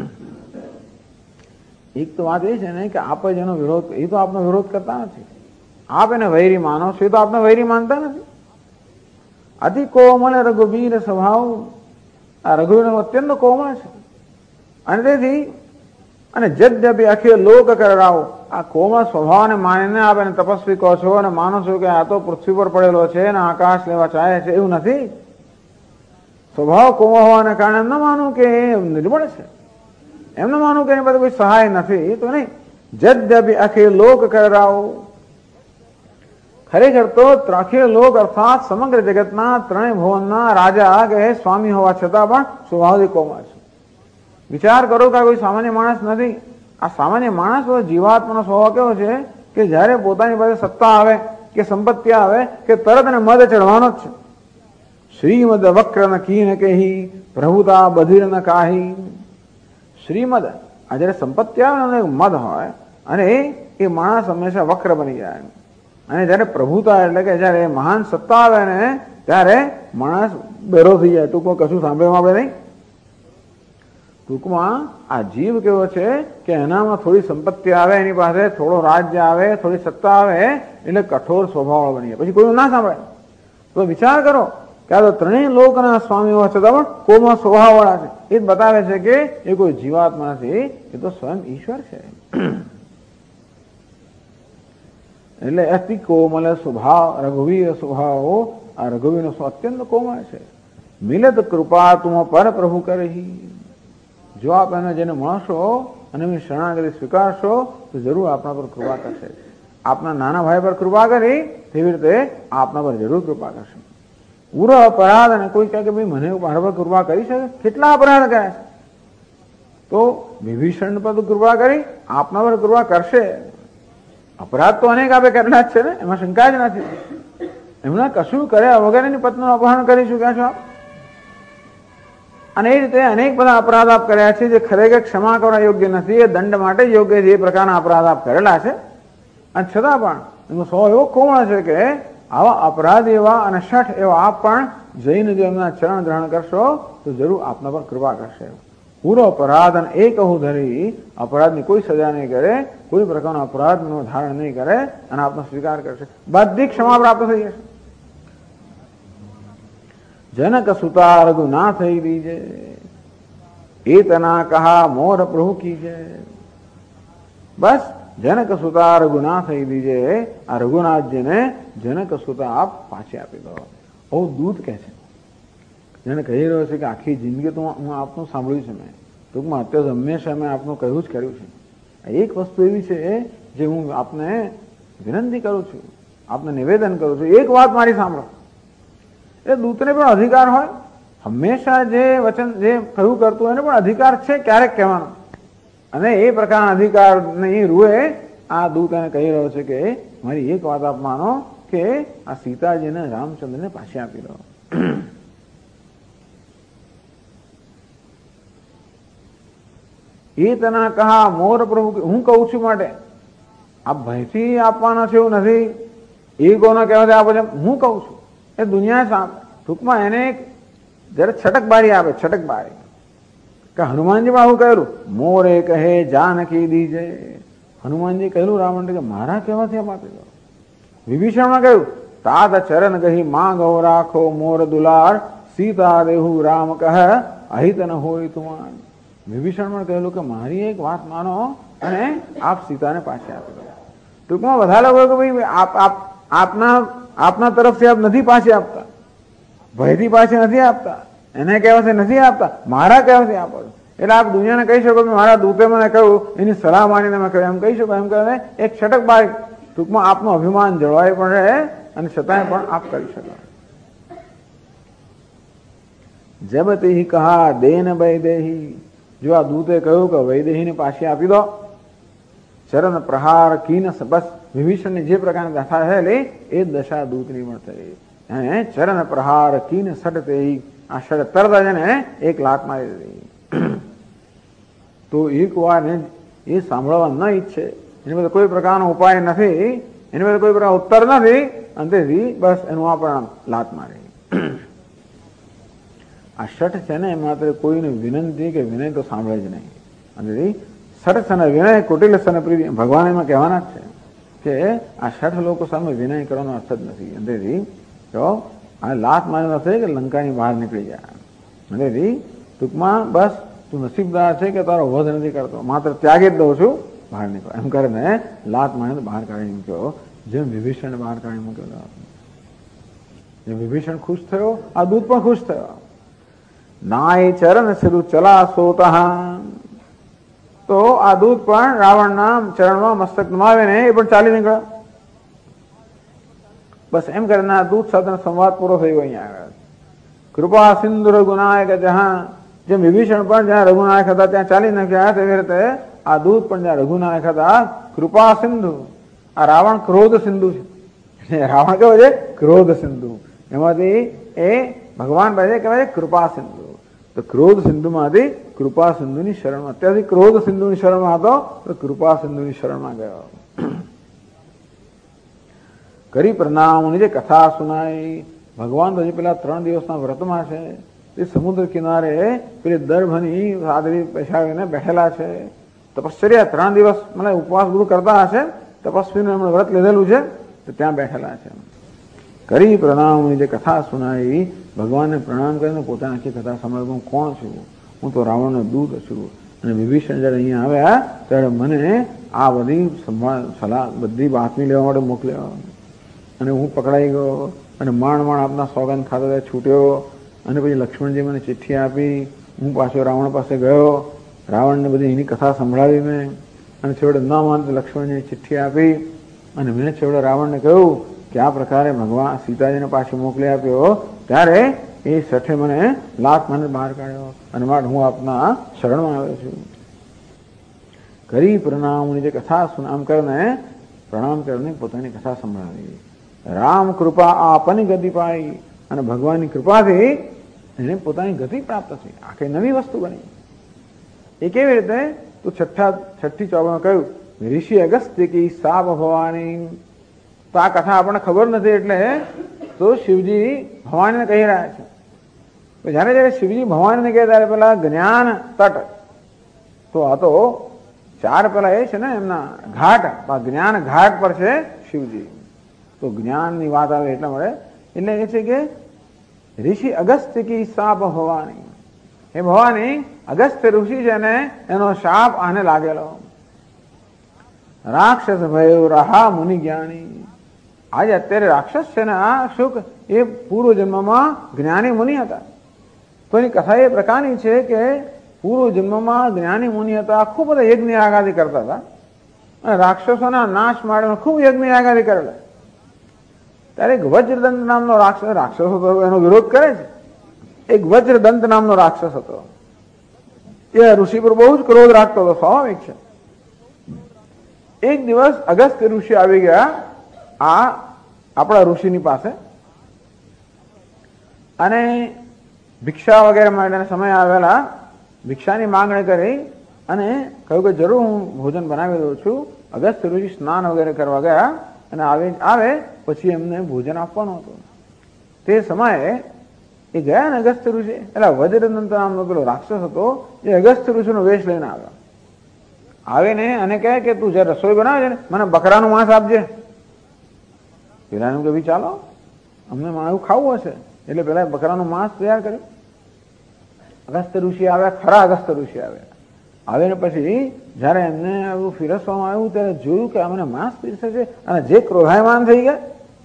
એક તો વાત એ છે ને કે આપ જ એનો વિરોધ, એ તો આપનો વિરોધ કરતા નથી. આપ એને વૈરી માનો છો, એ તો આપને વૈરી માનતા નથી. અતિ કોમળ રઘુવીર સ્વભાવ, આ રઘુવીર અત્યંત કોમળ છે. અને તેથી અને જદ્યપી અખિલ લોક કરાવો, આ કોમળ સ્વભાવને માનીને આપ એને તપસ્વી કહો છો અને માનો છો કે આ તો પૃથ્વી પર પડેલો છે અને આકાશ લેવા ચાહે છે, એવું નથી. સ્વભાવ કોમળ હોવાને કારણે એમ ન માનું કે નિર્બળ છે, એમને માનું કે એની પાસે કોઈ સહાય નથી, તો નહીં. જદ્યપી અખિલ લોક કરાવો, ખરેખર તો અખિલ લોક અર્થાત સમગ્ર જગતના ત્રણેય ભુવનના રાજા કે સ્વામી હોવા છતાં પણ સ્વભાવથી કોમળ છે. વિચાર કરો કે કોઈ સામાન્ય માણસ નથી. આ સામાન્ય માણસ જીવાત્માનો સ્વભાવ કેવો છે કે જયારે પોતાની પાસે સત્તા આવે કે સંપત્તિ આવે કે તરત એને મદ ચડવાનો જ છે. શ્રીમદ વક્ર ન કીન કહી પ્રભુતા બધિર ન કાહી. શ્રીમદ આ જયારે સંપત્તિ આવે ને મદ હોય અને એ માણસ હંમેશા વક્ર બની જાય. અને જયારે પ્રભુતા એટલે કે જયારે મહાન સત્તા આવે ને ત્યારે માણસ બેરો થઈ જાય. ટૂંકમાં કશું સાંભળવામાં આપણે નહીં. ટૂંકમાં આ જીવ કેવો છે કે એનામાં થોડી સંપત્તિ આવે, એની પાસે થોડો રાજ્ય આવે, થોડી સત્તા આવે એટલે કઠોર સ્વભાવ બની જાય, પછી કોઈ ના સાંભળે. તો વિચાર કરો કે આ તો ત્રણેય લોકના સ્વામી હોવા છતાં પણ કોમળ સ્વભાવ વાળા છે. એ જ બતાવે છે કે એ કોઈ જીવાત્મા નથી, એ તો સ્વયં ઈશ્વર છે. એટલે અતિ કોમલ સ્વભાવ રઘુવીર સ્વભાવ, આ રઘુવીરનો અત્યંત કોમળ છે. મિલત કૃપા તુમ પર પ્રભુ કરી, જો આપ એને જેને મળશો અને એમની શરણાગતિ સ્વીકારશો તો જરૂર આપણા પર કૃપા કરશે. આપના નાના ભાઈ પર કૃપા કરી તેવી રીતે આપના પર જરૂર કૃપા કરશે. પૂરો અપરાધ, અને કોઈ કહે કે ભાઈ મને મારા પર કૃપા કરી શકે, કેટલા અપરાધ કર્યા છે, તો વિભીષણ પર તો કૃપા કરી, આપના પર કૃપા કરશે. અપરાધ તો અનેક આપે કરેલા જ છે ને, એમાં શંકા જ નથી. એમના કશું કર્યા વગર એની પત્નીનું અપહરણ કરી ચૂક્યા છો આપ. અને એ રીતે અનેક બધા અપરાધ આપ કર્યા છે જે ખરેખર ક્ષમા કરવા યોગ્ય નથી, એ દંડ માટે જ યોગ્ય છે. એ પ્રકારના અપરાધ આપ કરેલા છે. અને છતાં પણ એનો સ્વભાવ એવો કોમળ છે કે આવા અપરાધ એવા અને શઠ એવા આપ પણ જઈને જો એમના ચરણ ગ્રહણ કરશો તો જરૂર આપના પર કૃપા કરશે. પૂરો અપરાધ અને એક કહું ધરી, અપરાધની કોઈ સજા નહીં કરે, કોઈ પ્રકારનો અપરાધનું ધારણ નહીં કરે અને આપનો સ્વીકાર કરશે. બધી ક્ષમા પ્રાપ્ત થઈ જશે. जनक सुता रघुनाथ ही दीजे, इतना कहा मोर प्रभु कीजे। बस जनक सुता रघुनाथ ही दीजे, आ रघुनाथ जी ने जनक सुता आप पाछे आपी दो। ओ दूत कहे छे, જેને કહી રહ્યો છે કે આખી જિંદગી તો હું આપનું સાંભળ્યું છે, મેં ટૂંકમાં અત્યારે હંમેશા મેં આપનું કહ્યું જ કર્યું છે। એક વસ્તુ એવી છે જે હું આપને વિનંતી કરું છું, આપને નિવેદન કરું છું, એક વાત મારી સાંભળો। એ દૂતને પણ અધિકાર હોય, હંમેશા જે વચન જે કહ્યું કરતું હોય એને પણ અધિકાર છે ક્યારેક કહેવાનો, અને એ પ્રકારના અધિકારની રૂએ આ દૂત એને કહી રહ્યો છે કે મારી એક વાત આપ માનો કે આ સીતાજીને રામચંદ્રને પાછી આપી દો। એ તના કહા મોર પ્રભુ, હું કહું છું માટે આ ભયથી આપવાના છે એવું નથી, એ કોને કહેવાય આપે છે, હું કહું છું। એ દુનિયા ટૂંકમાં એને એક જયારે છટકબારી આપે, છટકબારી કે હનુમાનજી પણ આવું કહેલું, મોરે કહે જાનકી દીજે। હનુમાનજી કહેલું રાવણ કે મારા કહેવાથી આપ આપી દો। વિભીષણમાં કહ્યું તાત ચરણ ગહી માં ગૌ રાખો મોર દુલાર, સીતા દેહુ રામ કહ અહિત ન હોય તુમાન। વિભીષણમાં કહેલું કે મારી એક વાત માનો અને આપ સીતાને પાછી આપી દો। ટૂંકમાં બધા લોકો કે ભાઈ આપના તરફથી આપ નથી પાછી આપતા, ભયથી પાછી નથી આપતા, એને કહેવાથી નથી આપતા, મારા કહેવાથી આપો છો। એટલે આપ દુનિયાને કહી શકો કે મારા દૂતે મને કહ્યું, એની સલાહ માનીને મેં કહ્યું, એમ કહી શકો। એમ કહે એક છટકબારી, ટૂંકમાં આપનું અભિમાન જળવાઈ પણ રહે અને છતાંય પણ આપ કરી શકો। જબતી કહા દેન વૈદેહી, જો આ દૂતે કહ્યું કે વૈદેહીને પાછી આપી દો, ચરણ પ્રહાર કીન, બસ વિભીષણની જે પ્રકારની દશા થયેલી એ દશા દૂતની પણ થઈ। અને ચરણ પ્રહાર કીન સટતે, આ સટ તરત જ એને એક લાત મારી દીધી। તો એક વાર એ સાંભળવા ન ઈચ્છે, એની બધે કોઈ પ્રકારનો ઉપાય નથી, એની બધે કોઈ પ્રકાર ઉત્તર નથી, અંતેથી બસ એનું આ પરિણામ લાત મારી। આ શઠ છે ને માત્ર કોઈને વિનંતી કે વિનય તો સાંભળે જ નહીં, અને શઠ છે ને વિનય કુટિલ છે પ્રીતિ, ભગવાન એમાં કહેવાના જ છે કે આ શઠ લોકો સામે વિનય કરવાનો અર્થ જ નથી। અંતેથી તો આ લાત મારી નથી કે લંકાની બહાર નીકળી જાય। અંતેથી ટૂંકમાં બસ તું નસીબદાર છે કે તારો વધ નથી કરતો, માત્ર ત્યાગી જ દઉં છું, બહાર નીકળો, એમ કરીને લાત મારીને બહાર કાઢી મૂક્યો। જેમ વિભીષણ બહાર કાઢી મૂક્યો, જેમ વિભીષણ ખુશ થયો, આ દૂત પણ ખુશ થયો। નાય ચરણ સિરુ ચલા સોતા, તો આ દૂત પણ રાવણના ચરણમાં મસ્તક નમાવીને એ પણ ચાલી નીકળ્યો। બસ એમ કરીને આ દૂત સાથે સંવાદ પૂરો થયો। અહીંયા આગળ કૃપા સિંધુ રઘુનાયક જહાં, જેમ વિભીષણ પણ જ્યાં રઘુનાયક હતા ત્યાં ચાલી નાખ્યા, તેવી રીતે આ દૂત પણ જ્યાં રઘુનાયક હતા કૃપા સિંધુ, આ રાવણ ક્રોધ સિંધુ છે, રાવણ કેવો છે ક્રોધ સિંધુ, એમાંથી એ ભગવાન પાસે કહેવાય છે કૃપા સિંધુ। તો ક્રોધ સિંધુમાંથી કૃપા સિંધુની શરણમાં, અત્યારથી ક્રોધ સિંધુની શરણમાં હતો તો કૃપા સિંધુની શરણમાં ગયો। કરી પ્રણામની જે કથા સુનાઈ, ભગવાન તો હજી પેલા 3 દિવસના વ્રતમાં છે, એ સમુદ્ર કિનારે પેલી દર્ભની સાદરી બેસાડીને બેઠેલા છે, તપશ્ચર્યા 3 દિવસ મને ઉપવાસ બધું કરતા હશે, તપસ્વીનું એમણે વ્રત લીધેલું છે, તો ત્યાં બેઠેલા છે। કરી પ્રણામની જે કથા સુનાઈ, ભગવાનને પ્રણામ કરીને પોતાની આખી કથા સાંભળે, હું કોણ છું, હું તો રાવણનો દૂત છું, અને વિભીષણ જયારે અહીંયા આવ્યા ત્યારે મને આ બધી સલાહ બધી બાતમી લેવા માટે મોકલ્યો, અને હું પકડાઈ ગયો, અને માંડ આપના સોગંદ ખાતા છૂટ્યો, અને પછી લક્ષ્મણજી મને ચિઠ્ઠી આપી, હું પાછો રાવણ પાસે ગયો, રાવણને બધી એની કથા સંભળાવી મેં, અને છેવટે ન માનતો લક્ષ્મણજીને ચિઠ્ઠી આપી, અને મેં છેવટે રાવણને કહ્યું કે આ પ્રકારે ભગવાન સીતાજીને પાછો મોકલી આપ્યો, ત્યારે એ શઠે મને લાત મને બહાર કાઢ્યો, અને માટે હું આપના શરણમાં આવ્યો છું। કરી પ્રણામની જે કથા આમ કરીને પ્રણામ કરીને પોતાની કથા સંભળાવી। રામ કૃપા આપની ગતિ પાઈ, અને ભગવાનની કૃપાથી એને પોતાની ગતિ પ્રાપ્ત થઈ, આખી નવી વસ્તુ બની। એ કેવી રીતે? તો છઠ્ઠી ચોપમાં કહ્યું ઋષિ અગસ્ત્ય કી સાપ ભવાની, તો આ કથા આપણને ખબર નથી એટલે તો શિવજી ભવાનીને કહી રહ્યા છે। તો જયારે જયારે શિવજી ભવાનીને કહે ત્યારે પેલા જ્ઞાન તટ, તો આ તો 4 પેલા એ છે ને એમના ઘાટ, જ્ઞાન ઘાટ પર છે શિવજી, તો જ્ઞાનની વાત આવે એટલા મળે, એટલે એ છે કે ऋषि अगस्त्य की शाप भवानी, हे भवानी अगस्त्य ऋषि છે ને એનો શાપ આને લાગેલો. રાક્ષસ ભયો રહા મુનિ જ્ઞાની. આજે અત્યારે રાક્ષસ છે ને આ શુક એ પૂર્વ જન્મમાં જ્ઞાની મુનિ હતા. તો એની કથા એ પ્રકારની છે કે પૂર્વ જન્મમાં જ્ઞાની મુનિ હતા, ખૂબ બધા યજ્ઞ યાગાદી કરતા હતા અને રાક્ષસોના નાશ માટે ખૂબ યજ્ઞ યાગાદી કરેલા. ત્યારે એક વજ્રદંત નામનો રાક્ષસ હતો, એનો વિરોધ કરે છે. એક વજ્રદંત નામનો રાક્ષસ હતો. એ ઋષિ પર બહુ જ ક્રોધ રાખતો હતો, સ્વાભાવિક છે. એક દિવસ અગસ્ત્ય ઋષિ આવી ગયા આ આપણા ઋષિની પાસે અને ભિક્ષા વગેરે માટે સમય આવેલા. ભિક્ષાની માંગણી કરી અને કહ્યું કે જરૂર હું ભોજન બનાવી દઉં છું. અગસ્ત્ય ઋષિ સ્નાન વગેરે કરવા ગયા અને આવે પછી એમને ભોજન આપવાનું હતું. તે સમયે એ ગયા ને અગસ્ત્ય ઋષિ, એટલે વજ્રદંત નામનો પેલો રાક્ષસ હતો એ અગસ્ત્ય ઋષિનો વેશ લઈને આવ્યો. આવીને અને કહે કે તું જે રસોઈ બનાવે છે ને મને બકરાનું માંસ આપજે. પેલા એમ કે ચાલો અમને એવું ખાવું હશે. એટલે પેલા બકરાનું માંસ તૈયાર કર્યું. અગસ્ત્ય ઋષિ આવ્યા, ખરા અગસ્ત્ય ઋષિ આવ્યા. આવીને પછી જયારે એમને એવું ફીરસવામાં આવ્યું ત્યારે જોયું કે અમને માંસ પીરસે છે અને જે ક્રોધાયમાન થઈ ગયા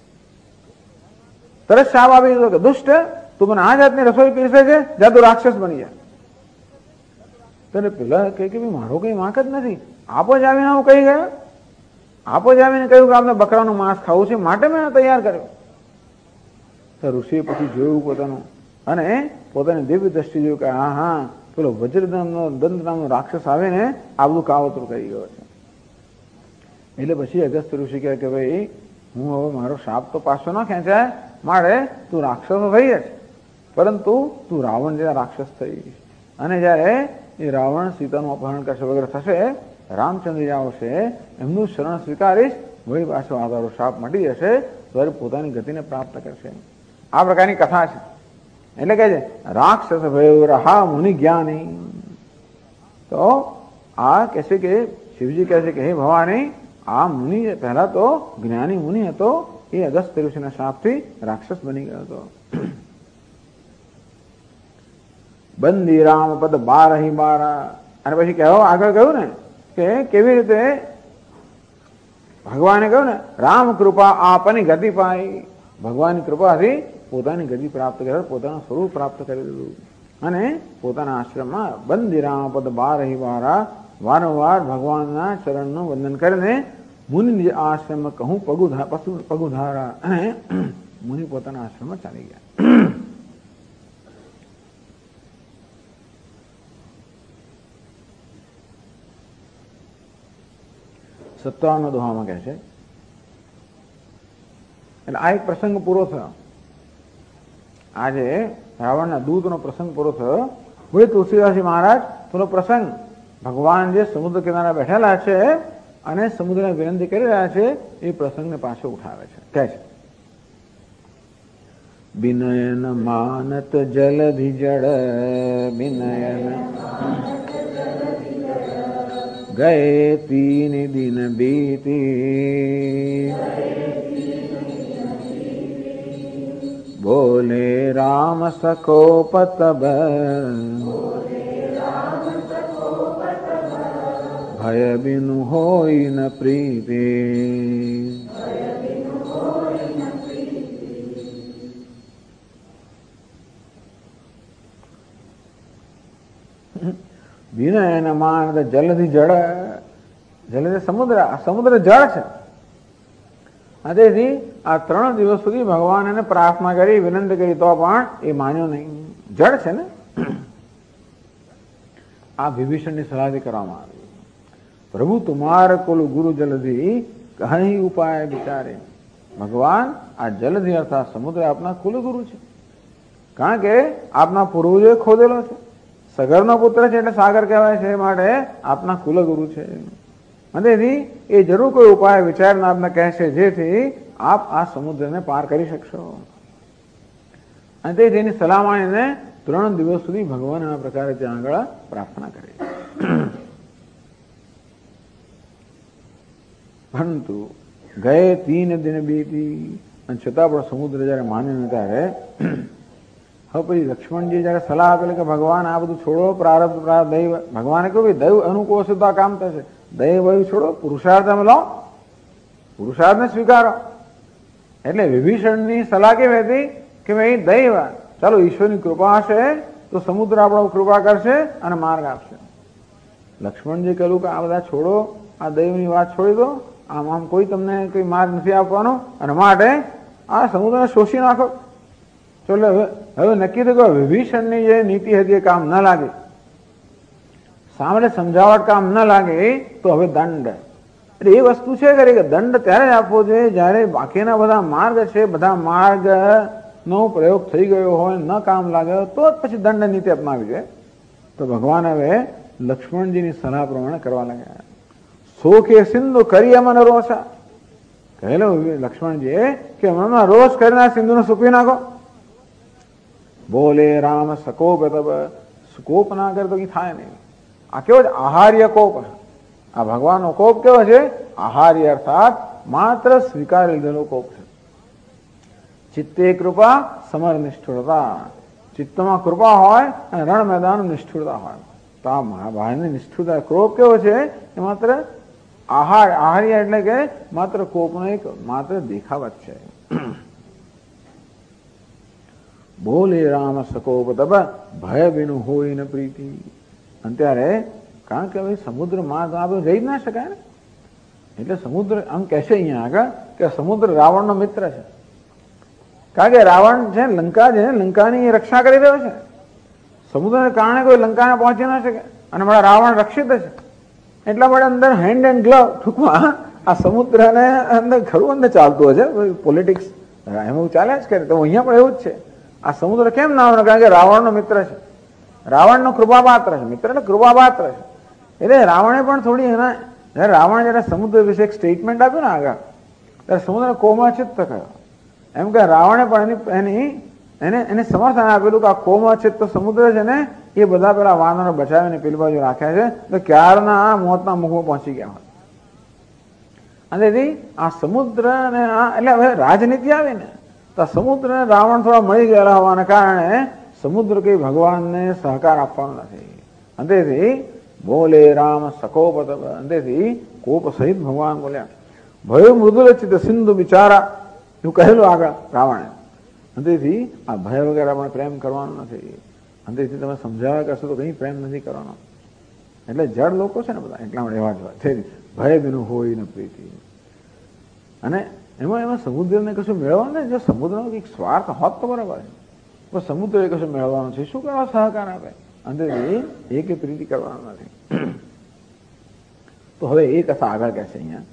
તરત શાપ આપી દીધો કે દુષ્ટ તું મને આ જાતની રસોઈ પીરસે છે, જા તું રાક્ષસ બની જાય. ત્યારે પેલા કહે કે મારો કઈ વાંક જ નથી, આપો જ આવીને હું કહી ગયા, આપો જ આવીને કહ્યું કે આપણે બકરાનું માંસ ખાવું છે માટે મેં તૈયાર કર્યો. તો ઋષિએ પછી જોયું પોતાનું અને પોતાની દિવ્ય દ્રષ્ટિ જોયું કે હા હા પેલો વજ્રદંતનો દંત નામનો રાક્ષસ આવીને આ બધું કાવતરું કરી ગયો છે. એટલે પછી અગસ્ત્ય ઋષિ કહે કે ભાઈ હું હવે મારો શાપ તો પાછો ના ખેંચાય, મારે તું રાક્ષસો થઈ જ પરંતુ તું રાવણ જેવા રાક્ષસ થઈશ. અને જયારે એ રાવણ સીતાનું અપહરણ કરશે વગેરે થશે, રામચંદ્ર આવશે, એમનું શરણ સ્વીકારીશ, વળી પાછો આ તારો શાપ મટી જશે, ત્યારે પોતાની ગતિને પ્રાપ્ત કરશે. આ પ્રકારની કથા છે. એટલે કે છે રાક્ષસ ભયો રહા મુનિ જ્ઞાની. તો આ કહે છે કે શિવજી કહે છે કે હે ભવાની આ મુનિ પહેલા તો જ્ઞાની મુનિ હતો, એ અગસ્ત્ય ઋષિના શાપથી રાક્ષસ બની ગયો હતો. બંદી રામ પદ બારહી બારા. અને પછી કહેવો આગળ કહ્યું ને કે કેવી રીતે ભગવાને કહ્યું ને રામ કૃપા આપની ગતિ પાઈ. ભગવાનની કૃપાથી પોતાની ગતિ પ્રાપ્ત કરી, પોતાનું સ્વરૂપ પ્રાપ્ત કરી દીધું અને પોતાના આશ્રમમાં બંદી રામ પદ બારહી બારા વારંવાર ભગવાનના ચરણનું વંદન કરીને મુનિ આશ્રમમાં કહું પગુધારા અને મુનિ પોતાના આશ્રમમાં ચાલી ગયા. 57 દોહામાં કહે છે. એટલે આ એક પ્રસંગ પૂરો થયો. આજે રાવણના દૂતનો પ્રસંગ પૂરો થયો. હવે તુલસીદાસજી મહારાજ પેલો પ્રસંગ ભગવાન જે સમુદ્ર કિનારે બેઠેલા છે અને સમુદ્રને વિનંતી કરી રહ્યા છે એ પ્રસંગને પાછો ઉઠાવે છે. કહે છે વિનયન માનત જલધિ જડ વિનયન ગયે તીન દિન બીતી બોલે રામ સખો પતબ ભય બિનુ હોય ન પ્રીતિ. વિનયન માનદ જલધિ જળ. જલ એટલે સમુદ્ર. સમુદ્ર જળ છે. તેથી આ 3 દિવસ સુધી ભગવાન એને પ્રાર્થના કરી, વિનંતી કરી તો પણ એ માન્યો નહીં. જળ છે ને. આ વિભીષણની સલાહથી કરવામાં આવી. પ્રભુ તુમાર કુલ ગુરુ જલધિ કહી ઉપાય વિચારે. ભગવાન આ જલધિ અર્થાત સમુદ્ર આપના કુલ ગુરુ છે, કારણ કે આપના પૂર્વજોએ ખોદેલો છે. સગરનો પુત્ર છે એટલે સાગર કહેવાય છે, માટે આપના કુલ ગુરુ છે. અને તેથી એ જરૂર કોઈ ઉપાય વિચારને આપને કહેશે જેથી આપ આ સમુદ્રને પાર કરી શકશો. અને તેથી એની સલાહ માનીને 3 દિવસ સુધી ભગવાન આ પ્રકારે ત્યાં આગળ પ્રાર્થના કરી. પરંતુ ગયે 3 દિન બીતી અને છતાં પણ સમુદ્ર જયારે માન્યો ને ત્યારે હવે પછી લક્ષ્મણજી જયારે સલાહ આપેલી કે ભગવાન આ બધું છોડો, પ્રારબ્ધ દૈવ, ભગવાને કહ્યું કે દૈવ અનુકૂળ હશે તો આ કામ થશે, દૈવ વૈવ છોડો, પુરુષાર્થ અમે લો, પુરુષાર્થને સ્વીકારો. એટલે વિભીષણની સલાહ કેવી હતી કે ભાઈ દૈવ, ચાલો ઈશ્વરની કૃપા હશે તો સમુદ્ર આપણો કૃપા કરશે અને માર્ગ આપશે. લક્ષ્મણજી કહ્યું કે આ બધા છોડો, આ દૈવની વાત છોડી દો, આમ કોઈ તમને કોઈ માર્ગ નથી આપવાનો, અને માટે આ સમુદ્રને શોષી નાખો. ચલો હવે નક્કી થયું કે વિભીષણની જે નીતિ હતી એ કામ ન લાગે, સામે સમજાવટ કામ ન લાગે, તો હવે દંડ. એટલે એ વસ્તુ છે ખરી કે દંડ ત્યારે જ આપવો જોઈએ જ્યારે બાકીના બધા માર્ગ છે, બધા માર્ગનો પ્રયોગ થઈ ગયો હોય, ન કામ લાગે તો જ પછી દંડ નીતિ અપનાવી જોઈએ. તો ભગવાન હવે લક્ષ્મણજીની સલાહ પ્રમાણે કરવા લાગ્યા. સોખે સિંધુ કરી અમને રોષા, કહેલો લક્ષ્મણજી કે મનમાં રોષ કરીને સિંધુને સૂકવી નાખો. બોલે રામ સકોપ, કોપ ના કરે તો કઈ થાય નહીં. આ કેવો છે? આહાર્ય કોપ. આ ભગવાનનો કોપ કેવો છે? આહાર્ય, અર્થાત માત્ર સ્વીકારી લીધેલો કોપ છે. ચિત્તે કૃપા, સમર નિષ્ઠુરતા. ચિત્તમાં કૃપા હોય અને રણ મેદાન નિષ્ઠુરતા હોય. તો આ મહાભારતની નિષ્ઠુરતા, કોપ કેવો છે? એ માત્ર આહાર્ય એટલે કે માત્ર કોપનો એક માત્ર દેખાવત છે. બોલે રામ સકોપ તબ ભય બિનુ હોય ન પ્રીતિ. અત્યારે કારણ કે ભાઈ સમુદ્રમાં તો આપણે રહી જ ના શકાય ને, એટલે સમુદ્ર આમ કહેશે અહીંયા આગળ કે સમુદ્ર રાવણનો મિત્ર છે. કારણ કે રાવણ છે લંકા છે, લંકાની રક્ષા કરી રહ્યો છે. સમુદ્રને કારણે કોઈ લંકાને પહોંચી ના શકે, અને મારા રાવણ રક્ષિત છે. એટલા માટે અંદર હેન્ડ એન્ડ ગ્લવ, ટૂંકમાં આ સમુદ્રને અંદર ખરું અંદર ચાલતું હશે પોલિટિક્સ, એમાં ચાલ્યા જ કરે. તો અહીંયા પણ એવું જ છે. આ સમુદ્ર કેમ ના આવે? કારણ કે રાવણનો મિત્ર છે, રાવણનો કૃપાપાત્ર છે. મિત્ર એટલે કૃપાપાત્ર છે. એટલે રાવણે પણ થોડી એના, જયારે રાવણ જયારે સમુદ્ર વિશે એક સ્ટેટમેન્ટ આપ્યું ને આગળ, ત્યારે સમુદ્ર કોમચિત્ત કયો. એમ કે રાવણે પણ એને સમર્થન આપેલું કે આ કોમચિત્ત સમુદ્ર છે ને, એ બધા પેલા વાનરો બચાવીને પેલી બાજુ રાખ્યા છે, તો ક્યારના આ મોતના મુખમાં પહોંચી ગયા હોય. અને આ સમુદ્ર ને આ એટલે હવે રાજનીતિ આવી ને, તો સમુદ્ર ને રાવણ થોડા મળી ગયેલા હોવાના કારણે સમુદ્ર કઈ ભગવાનને સહકાર આપવાનો નથી. અંતેથી બોલે રામ સકોપ, અંતેથી કોપ સહિત ભગવાન બોલ્યા. ભય મૃદુલ ચિત્ત સિંધુ બિચારા, એવું કહેલું આગળ રાવણે. અંતેથી આ ભય વગેરે આપણે પ્રેમ કરવાનો નથી. અંતેથી તમે સમજાવ્યા કરશો તો કઈ પ્રેમ નથી કરવાનો. એટલે જડ લોકો છે ને બધા, એટલા માટે એવા જ વાત છે. ભય બિનું હોય ને પ્રીતિ. અને એમાં સમુદ્રને કશું મેળવવાનું નહીં. જો સમુદ્રનો કંઈક સ્વાર્થ હોત તો બરાબર છે, પણ સમુદ્ર એ કશું મેળવવાનું છે, શું કરવા સહકાર આપે? અંતેથી એ કે પ્રીતિ કરવાનું નથી. તો હવે એ કથા આગળ કહે છે અહીંયા.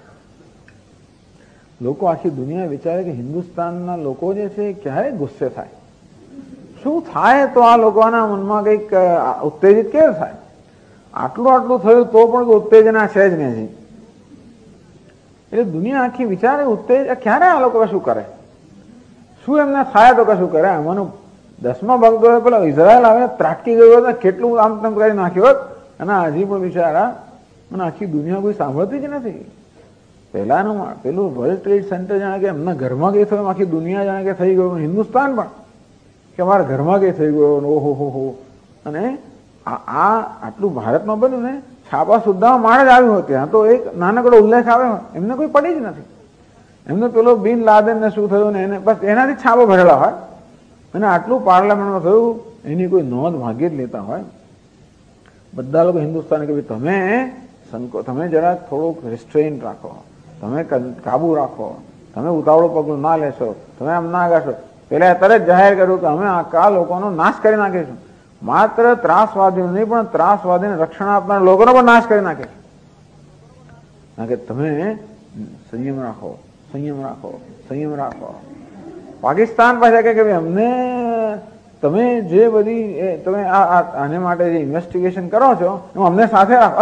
લોકો આખી દુનિયા વિચારે કે હિન્દુસ્તાનના લોકો જે છે ક્યારે ગુસ્સે થાય, શું થાય તો આ લોકોના મનમાં કંઈક ઉત્તેજિત કેવું થાય? આટલું થયું તો પણ ઉત્તેજના છે જ નહીં. એટલે દુનિયા આખી વિચારે ઉત્તેજ ક્યારે આ લોકો કશું કરે, શું એમને થાય તો કશું કરે. આમાંનું 10મા ભાગ તો પેલા ઇઝરાયલ આવે ત્રાટકી ગયું હતું, કેટલું આમ તેમ કરી નાખ્યું હોત, અને હજી પણ બિચારા, અને આખી દુનિયા કોઈ સાંભળતી જ નથી. પહેલાનું પેલું વર્લ્ડ ટ્રેડ સેન્ટર જાણે કે એમના ઘરમાં કઈ થયું, આખી દુનિયા જાણે કે થઈ ગયું, હિન્દુસ્તાન પણ કે અમારા ઘરમાં કઈ થઈ ગયો, ઓહો હો. અને આ આટલું ભારતમાં બન્યું ને, છાપા સુદ્ધા માળ જ આવ્યું હતું. ત્યાં તો એક નાનકડો ઉલ્લેખ આવે, એમને કોઈ પડી જ નથી. એમને પેલો બિન લાદેન ને શું થયું ને, એને બસ એનાથી છાપો ભરેલા હોય. અને આટલું પાર્લામેન્ટમાં થયું, એની કોઈ નોંધ ભાગ્યે જ લેતા હોય. બધા લોકો હિન્દુસ્તાન કે તમે જરા થોડુંક રિસ્ટ્રેઇન રાખો, તમે કાબુ રાખો, તમે ઉતાવળું પગલું ના લેશો, તમે આમ ના કરશો. પેલા તરત જાહેર કર્યું કે અમે આ લોકોનો નાશ કરી નાખીશું. માત્ર ત્રાસવાદીઓ નહીં, પણ ત્રાસવાદીને રક્ષણ આપનાર લોકોનો પણ નાશ કરી નાખે. કારણ કે તમે સંયમ રાખો, સંયમ રાખો, સંયમ રાખો. પાકિસ્તાન પાસે કે અમને તમે જે બધી તમે આને માટે જે ઇન્વેસ્ટિગેશન કરો છો એમાં અમને સાથે રાખો,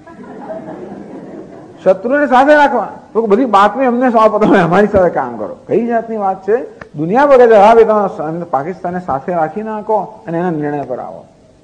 શત્રુને સાથે રાખવા, તો બધી બાતમી અમને સોંપો, તમે અમારી સાથે કામ કરો. કઈ જાતની વાત છે? દુનિયા પર હવે તમે પાકિસ્તાનને સાથે રાખી નાખો અને એના નિર્ણય પર આવો.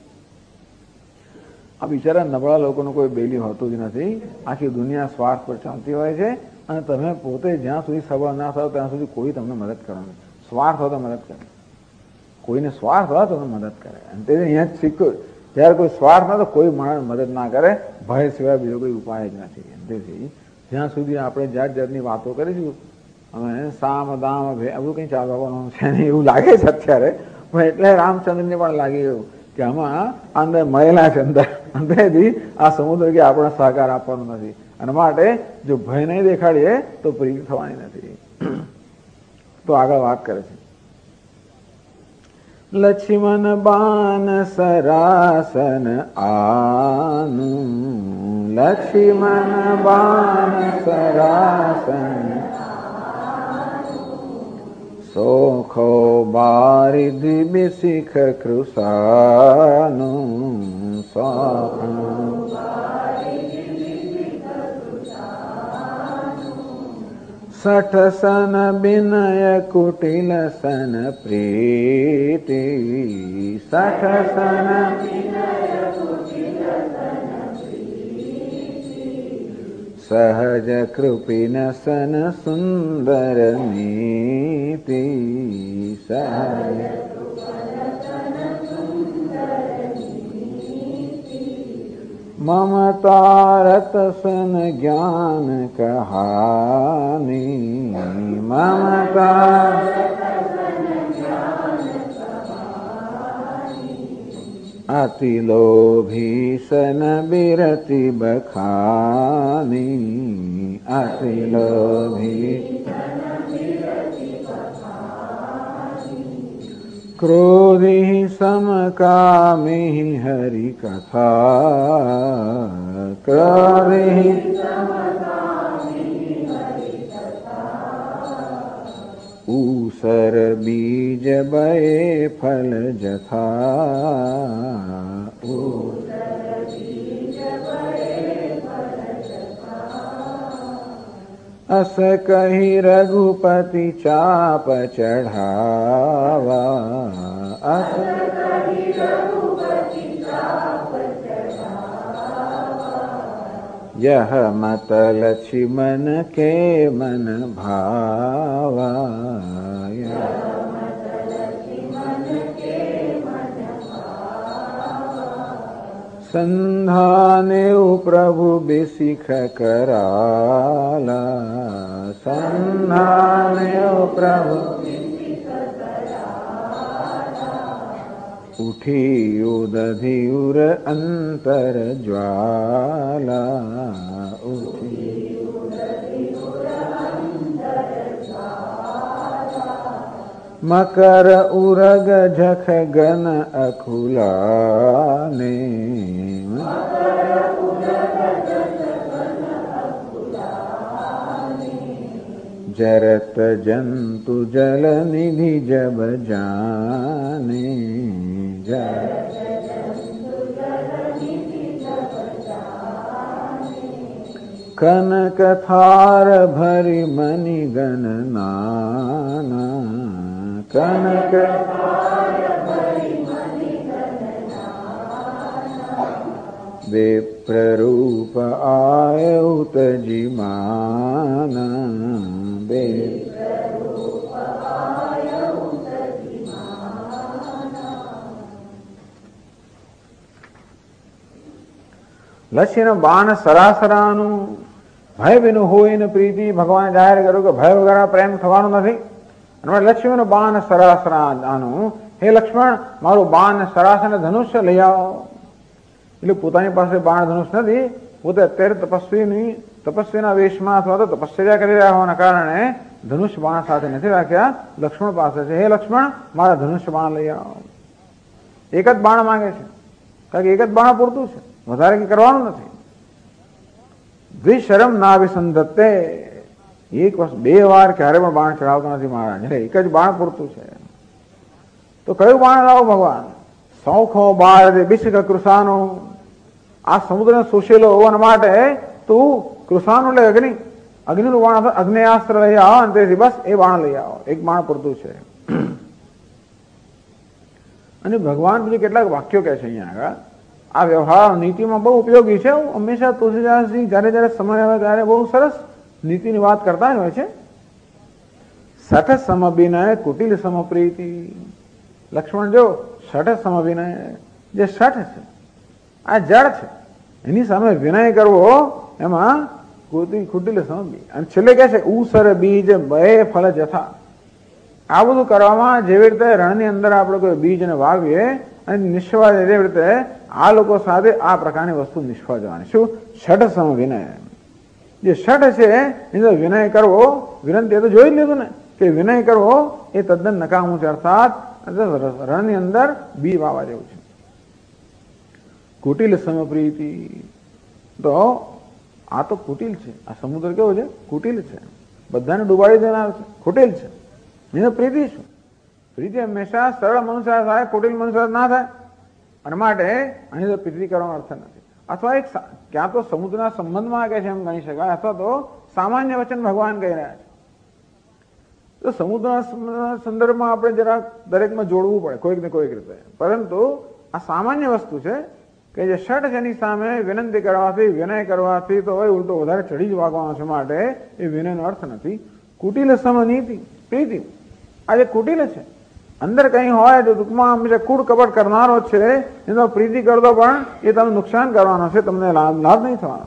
આ બિચારા નબળા લોકોનું કોઈ બેલી હોતું જ નથી. આખી દુનિયા સ્વાર્થ પર ચાલતી હોય છે, અને તમે પોતે જ્યાં સુધી સબળ ના થાવ ત્યાં સુધી કોઈ તમને મદદ કરવાનું, સ્વાર્થ હોય તો મદદ કરે. કોઈને સ્વાર્થ હોય તો મદદ કરે. અને તે અહીંયા જ શીખ્યું, જયારે કોઈ સ્વાર્થ ના તો કોઈ માણસ મદદ ના કરે, ભય સિવાય બીજો કોઈ ઉપાય જ નથી. તેથી જ્યાં સુધી આપણે જાત જાતની વાતો કરીશું, અમે સામ દામ બધું કંઈ ચાલવાનું છે નહીં એવું લાગે છે અત્યારે, પણ એટલે રામચંદ્રને પણ લાગી ગયું કે આમાં અંદર મળેલા છે, અંદરેથી આ સમુદ્ર કે આપણને સહકાર આપવાનો નથી, અને માટે જો ભય નહીં દેખાડીએ તો પ્રીતિ થવાની નથી. તો આગળ વાત કરે છે, લક્ષ્મણ બાન સરાસન આનું, લક્ષ્મણ બાન સરાસન સોખો બારિધિ બિશિખ કૃષાનું, સઠ સન બિનય કુટિલ સન પ્રીતિ, સઠ સન સહજ કૃપિન સન સુંદર નીતિ, સહજ મમતારત સન જ્ઞાન કહાની, મમતા અતિ લોભી સન બિરતિ બખાની, અતિ લોભી ક્રોધી સમકામી હરિ કથા, ક્રોધી ऊसर बीज बये फल जथा, अस कही रघुपति चाप चढ़ावा, अस यह मत लक्ष्मण के मन भावा, संधाने प्रभु बिसिख कराला, संधाने प्रभु उठी उदधि उर अंतर ज्वाला, उठी मकर उरग झख गन अकुलाने, जरत जंतु जल निधि जब जाने, कनक थार भरि मणि गण नाना, कनक विप्ररूप आयुत जिमाना, લક્ષ્યનો બાણ સરાસરાનું ભય બિનું હોય ને પ્રીતિ. ભગવાને જાહેર કર્યું કે ભય વગર પ્રેમ થવાનો નથી. અને લક્ષ્મણનું બાણ સરાસરાનું, હે લક્ષ્મણ મારું બાણ સરાસર ધનુષ્ય લઈ આવો. એટલે પોતાની પાસે બાણ ધનુષ નથી, પોતે અત્યારે તપસ્વીના વેશમાં અથવા તો તપસ્યા કરી રહ્યા હોવાના કારણે ધનુષ બાણ સાથે નથી રાખ્યા, લક્ષ્મણ પાસે છે. હે લક્ષ્મણ મારા ધનુષ્ય બાણ લઈ આવો. એક જ બાણ માંગે છે, કારણ કે એક જ બાણ પૂરતું છે, વધારે કંઈ કરવાનું નથી. દ્વિશરમ ના વિસંધતે, એક વર્ષ બે વાર ક્યારે પણ બાણ ચડાવતો નથી મહારાજ, એક જ બાણ પૂરતું છે. તો કયું બાણ લાવો ભગવાન? સૌખો બાળ બિશિખ કૃષાનો, આ સમુદ્રને શોષેલો હોવાના માટે તું કૃષાનું એટલે અગ્નિનું બાણ, અગ્નેયાસ્ત્ર લઈ આવો, અને તેથી બસ એ બાણ લઈ આવો, એક બાણ પૂરતું છે. અને ભગવાન બીજું કેટલાક વાક્યો કહે છે અહીંયા આગળ, આ વ્યવહાર નીતિમાં બહુ ઉપયોગી છે. હંમેશા તુલસીદાસજી જયારે જયારે સમય આવે ત્યારે બહુ સરસ નીતિની વાત કરતા જ હોય છે. સઠ સમબિનય કુટિલ સમપ્રીતિ, લક્ષ્મણ જો શઠ સમવિનય, જે શઠ છે આ જળ છે એની સામે વિનય કરવો એમાં કુટિલ સમબી. અને છેલ્લે કહે છે ઉસર બીજ બે ફળ જથા. આ બધું કરવામાં જેવી રીતે રણની અંદર આપણે કોઈ બીજને વાવીએ અને નિષ્ફળ એવી રીતે આ લોકો સાથે આ પ્રકારની વસ્તુ નિષ્ફળ જવાની. શું? શઠ સમ વિનય. જે શઠ છે એનો વિનય કરવો, વિનંતી તો જોઈ લીધું ને કે વિનય કરવો એ તદ્દન નકામું છે, અર્થાત રણની અંદર બી વાવા જેવું છે. કુટિલ સમપ્રીતિ, તો આ તો કુટિલ છે, આ સમુદ્ર કેવો છે? કુટિલ છે, બધાને ડુબાડી દેનાર છે, કુટિલ છે. એનો પ્રીતિ શું? પ્રીતિ હંમેશા સરળ મનુષ્ય થાય, કુટિલ મનુષ્ય ના થાય. અને માટે અહીં તો પ્રીતિ કરવાનો અર્થ નથી. અથવા એક ક્યાં તો સમુદ્રના સંબંધમાં કહે છે એમ ગણી શકાય, અથવા તો સામાન્ય વચન ભગવાન કહી રહ્યા છે. તો સમુદ્રના સંદર્ભમાં આપણે જરા દરેકમાં જોડવું પડે કોઈક ને કોઈક રીતે. પરંતુ આ સામાન્ય વસ્તુ છે કે જે શઠ છે એની સામે વિનંતી કરવાથી, વિનય કરવાથી તો હોય ઉલટો વધારે ચડી જ વાગવાનો છે, માટે એ વિનયનો અર્થ નથી. કુટિલ સમનીતિ પ્રીતિ, આ જે કુટિલ છે અંદર કઈ હોય તો ટૂંકમાં હંમેશા કૂડ કપટ કરનારો છે, એનો પ્રીતિ કરતો પણ એ તમને નુકસાન કરવાનો છે, તમને લાભ નહીં થવાનો.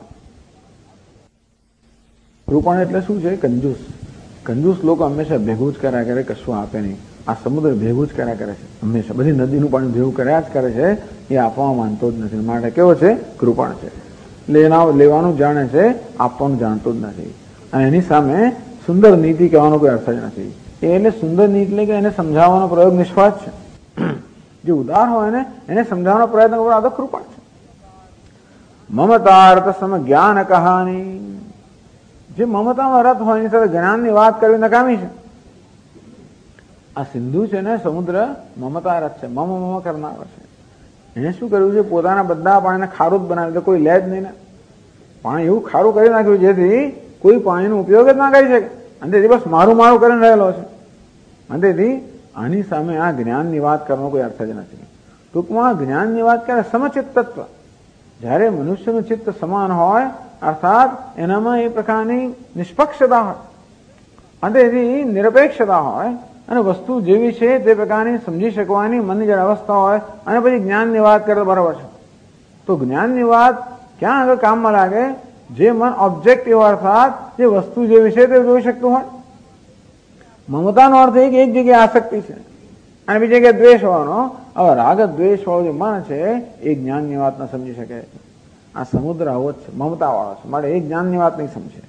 કૃપણ એટલે શું છે? કંજૂસ. કંજૂસ લોકો હંમેશા ભેગું જ કર્યા કરે, કશું આપે નહીં. આ સમુદ્ર ભેગું જ કર્યા કરે છે, હંમેશા બધી નદીનું પાણી ભેગું કર્યા જ કરે છે, એ આપવામાં માનતો જ નથી. માટે કેવો છે? કૃપણ છે. લેવાનું જાણે છે, આપવાનું જાણતો જ નથી. અને એની સામે સુંદર નીતિ કહેવાનો કોઈ અર્થ જ નથી. એટલે સુંદર નીતિ એટલે કે એને સમજાવવાનો પ્રયોગ નિષ્ફળ છે. જે ઉદાર હોય ને એને સમજાવવાનો પ્રયત્ન કરવો આ તો કૃપણ છે. મમતાર્થ સમ જ્ઞાન કહાની, જે મમતામાં રથ હોય એની સાથે જ્ઞાનની વાત કરવી નકામી છે. આ સિંધુ છે ને સમુદ્ર મમતા રથ છે, મમ કરનારો છે. એને શું કર્યું છે? પોતાના બધા પાણીને ખારું જ બનાવી દે, કોઈ લે જ નહીં ને. પાણી એવું ખારું કરી નાખ્યું જેથી કોઈ પાણીનો ઉપયોગ જ ના કરી શકે. અંતેથી બસ મારું મારું કરીને રહેલો છે. અંતેથી આની સામે આ જ્ઞાનની વાત કરવાનો કોઈ અર્થ જ નથી. ટૂંકમાં જ્ઞાનની વાત કરે સમચિત તત્વ. જ્યારે મનુષ્યનું ચિત્ત સમાન હોય, અર્થાત એનામાં એ પ્રકારની નિષ્પક્ષતા હોય, અંતેથી નિરપેક્ષતા હોય અને વસ્તુ જેવી છે તે પ્રકારની સમજી શકવાની મનની જયારે અવસ્થા હોય, અને પછી જ્ઞાનની વાત કરે તો બરાબર છે. તો જ્ઞાનની વાત ક્યાં આગળ કામમાં લાગે? જે મન ઓબ્જેક્ટિવ અર્થાત જે વસ્તુ જેવી છે તે જોઈ શકતું હોય. મમતાનો અર્થ એ કે એક જગ્યાએ આસક્તિ છે અને બીજી જગ્યાએ દ્વેષ હોવાનો. હવે રાગ દ્વેષ વાળું જે મન છે એ જ્ઞાનની વાત ન સમજી શકે. આ સમુદ્ર આવો જ છે, મમતા વાળો છે, માટે એ જ્ઞાનની વાત નહીં સમજે.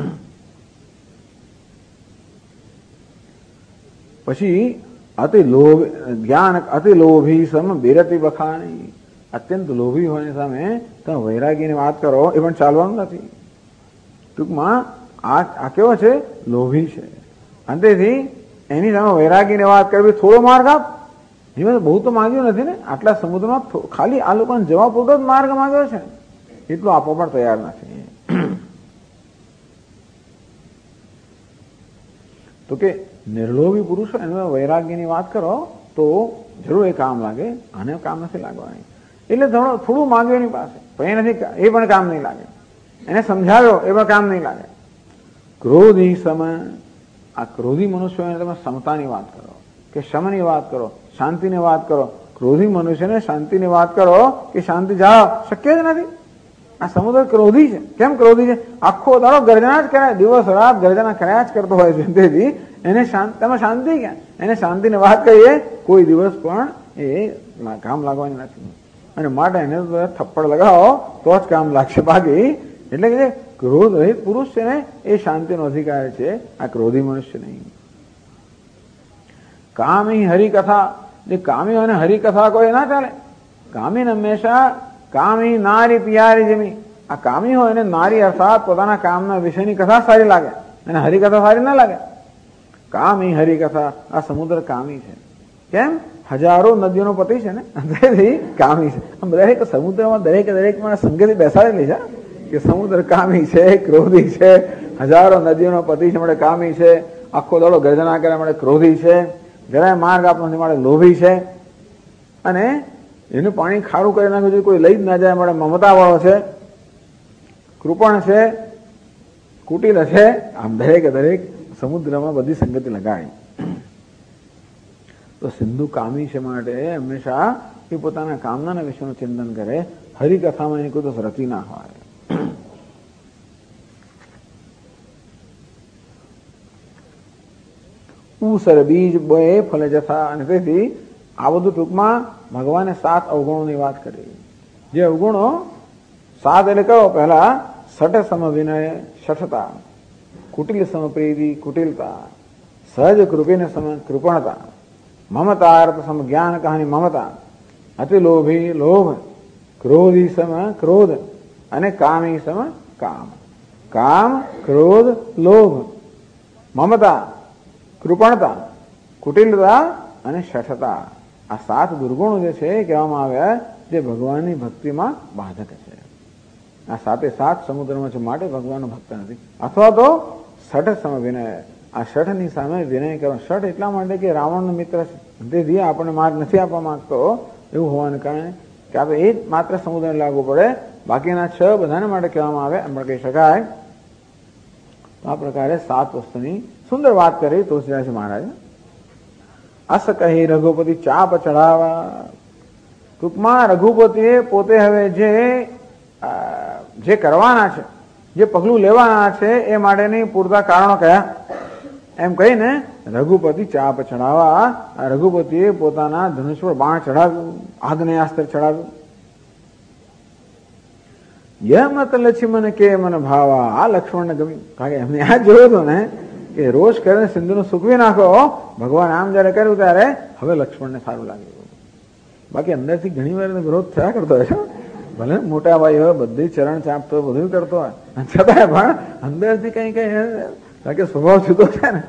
પછી અતિ લોભ જ્ઞાન અતિ લોભી સમ બિરતિ બખાણી, અત્યંત લોભી હોય સામે તમે વૈરાગીની વાત કરો એ પણ ચાલવાનું નથી. ટૂંકમાં આ કેવો છે? લોભી છે. અંતેથી એની સામે વૈરાગીની વાત કરવી, થોડો માર્ગ આપ. એમાં બહુ તો માંગ્યું નથી ને, આટલા સમુદ્રમાં ખાલી આ લોકોને જવા પૂરતો જ માર્ગ માંગ્યો છે, એટલું આપવા પણ તૈયાર નથી. તો કે નિર્લોભી પુરુષ એને વૈરાગ્યની વાત કરો તો જરૂર એ કામ લાગે, આને કામ નથી લાગવાની. એટલે થોડું માંગ્યું એની પાસે, એ પણ કામ નહીં લાગે. એને સમજાવ્યો એ પણ કામ નહીં લાગે. ક્રોધી સમ, આ ક્રોધી મનુષ્યોને તમે સમતાની વાત કરો કે શમની વાત કરો, શાંતિની વાત કરો. ક્રોધી મનુષ્યને શાંતિની વાત કરો કે શાંતિ જાળવો, શક્ય જ નથી. આ સમુદ્ર ક્રોધી છે. કેમ ક્રોધી છે? આખો દાડો ગર્જના જ કરે, દિવસ રાત ગર્જના કર્યા જ કરતો હોય છે. તેથી એને તેમાં શાંતિ ક્યાં? એને શાંતિની વાત કહીએ કોઈ દિવસ પણ એ કામ લાગવાની નથી. અને માટે એને થપ્પડ લગાવો તો જ કામ લાગશે. બાકી એટલે કે ક્રોધ રહિત પુરુષ છે ને એ શાંતિનો અધિકાર છે, આ ક્રોધી મનુષ્ય નહીં. કામી હરિકથા, જે કામી અને હરિકથા કોઈ ના ચાલે. કામી હંમેશા કામી નારી પિયારી જેમી. આ કામી હોય ને નારી અર્થાત પોતાના કામના વિષયની કથા સારી લાગે અને હરિકથા સારી ના લાગે. કામી હરિકથા, આ સમુદ્ર કામી છે. કેમ? હજારો નદીઓનો પતિ છે ને, તેથી કામી છે. દરેક સમુદ્રમાં દરેકમાં સંગતિ બેસાડેલી છે કે સમુદ્ર કામી છે, ક્રોધી છે, હજારો નદીઓનો પતિ છે માટે કામી છે, આખો દાડો ગર્જના કરે માટે ક્રોધી છે, જરાય માર્ગ આપવા માટે લોભી છે, અને એનું પાણી ખારું કરી નાખ્યું છે કોઈ લઈ જ ના જાય માટે મમતા વાળો છે, કૃપણ છે, કુટિલ છે. આમ દરેક સમુદ્રમાં બધી સંગતિ લગાડી. તો સિંધુ કામી છે માટે હંમેશા એ પોતાના કામનાના વિષયનું ચિંતન કરે. હરિકથામાં એની કોઈ તો રતિ ના હોય. ઉસર બીજ બે ફલે જથા. અને તેથી આ બધું ટૂંકમાં ભગવાને 7 અવગુણોની વાત કરી. જે અવગુણો 7 એટલે કહો, પહેલા સઠ સમ વિનય શઠતા, કુટિલ સમ પ્રીતિ કુટિલતા, સહજ કૃપિને સમ કૃપણતા, મમતા અર્થ સમ જ્ઞાન કહાની મમતા, અતિ લોભી લોભ, ક્રોધી સમ ક્રોધ, અને કામી સમ કામ. કામ, ક્રોધ, લોભ, મમતા, કૃપણતા, કુટિલતા અને શઠતા. આ 7 દુર્ગુણો જે છે એ કહેવામાં આવ્યા જે ભગવાનની ભક્તિમાં બાધક છે. આ 7 સમુદ્રમાં છે માટે ભગવાનનો ભક્ત નથી. અથવા તો સઠ સમ વિનય. આ શઠની સામે વિનય કરો. શઠ એટલા માટે કે રાવણનો મિત્ર છે, તેથી આપણને માર્ગ નથી આપવા માંગતો એવું હોવાને કારણે કે આ તો એ જ માત્ર સમુદ્રને લાગુ પડે, બાકીના 6 બધાને માટે કહેવામાં આવે એમ પણ કહી શકાય. તો આ પ્રકારે 7 વસ્તુની સુંદર વાત કરી તુલસીદાસજી મહારાજ. અસ કહી રઘુપતિ ચાપ ચઢાવા. ટૂંકમાં રઘુપતિએ પોતે હવે જે કરવાના છે, જે પગલું લેવાના છે એ માટેની પૂરતા કારણો કયા એમ કહીને રઘુપતિ ચાપ ચઢાવા. રઘુપતિએ પોતાના ધનુષ પર બાણ ચઢાવ્યું, આગ્નેયાસ્ત્ર ચઢાવ્યું. યમત લક્ષ્મણ કે મન ભાવા. આ લક્ષ્મણને ગમ્યું, કારણ કે એમને આ જોયું હતું ને કે રોષ કરીને સિંધુનું સૂકવી નાખો. ભગવાન આમ જયારે કર્યું ત્યારે હવે લક્ષ્મણને સારું લાગ્યું. બાકી અંદરથી ઘણી વાર વિરોધ થયા કરતો હોય છે, ભલે મોટા ભાઈ હોય, બધી ચરણ ચાપતો હોય, બધું કરતો હોય, છતાંય પણ અંદરથી કઈ કારણ કે સ્વભાવ જુદો છે ને.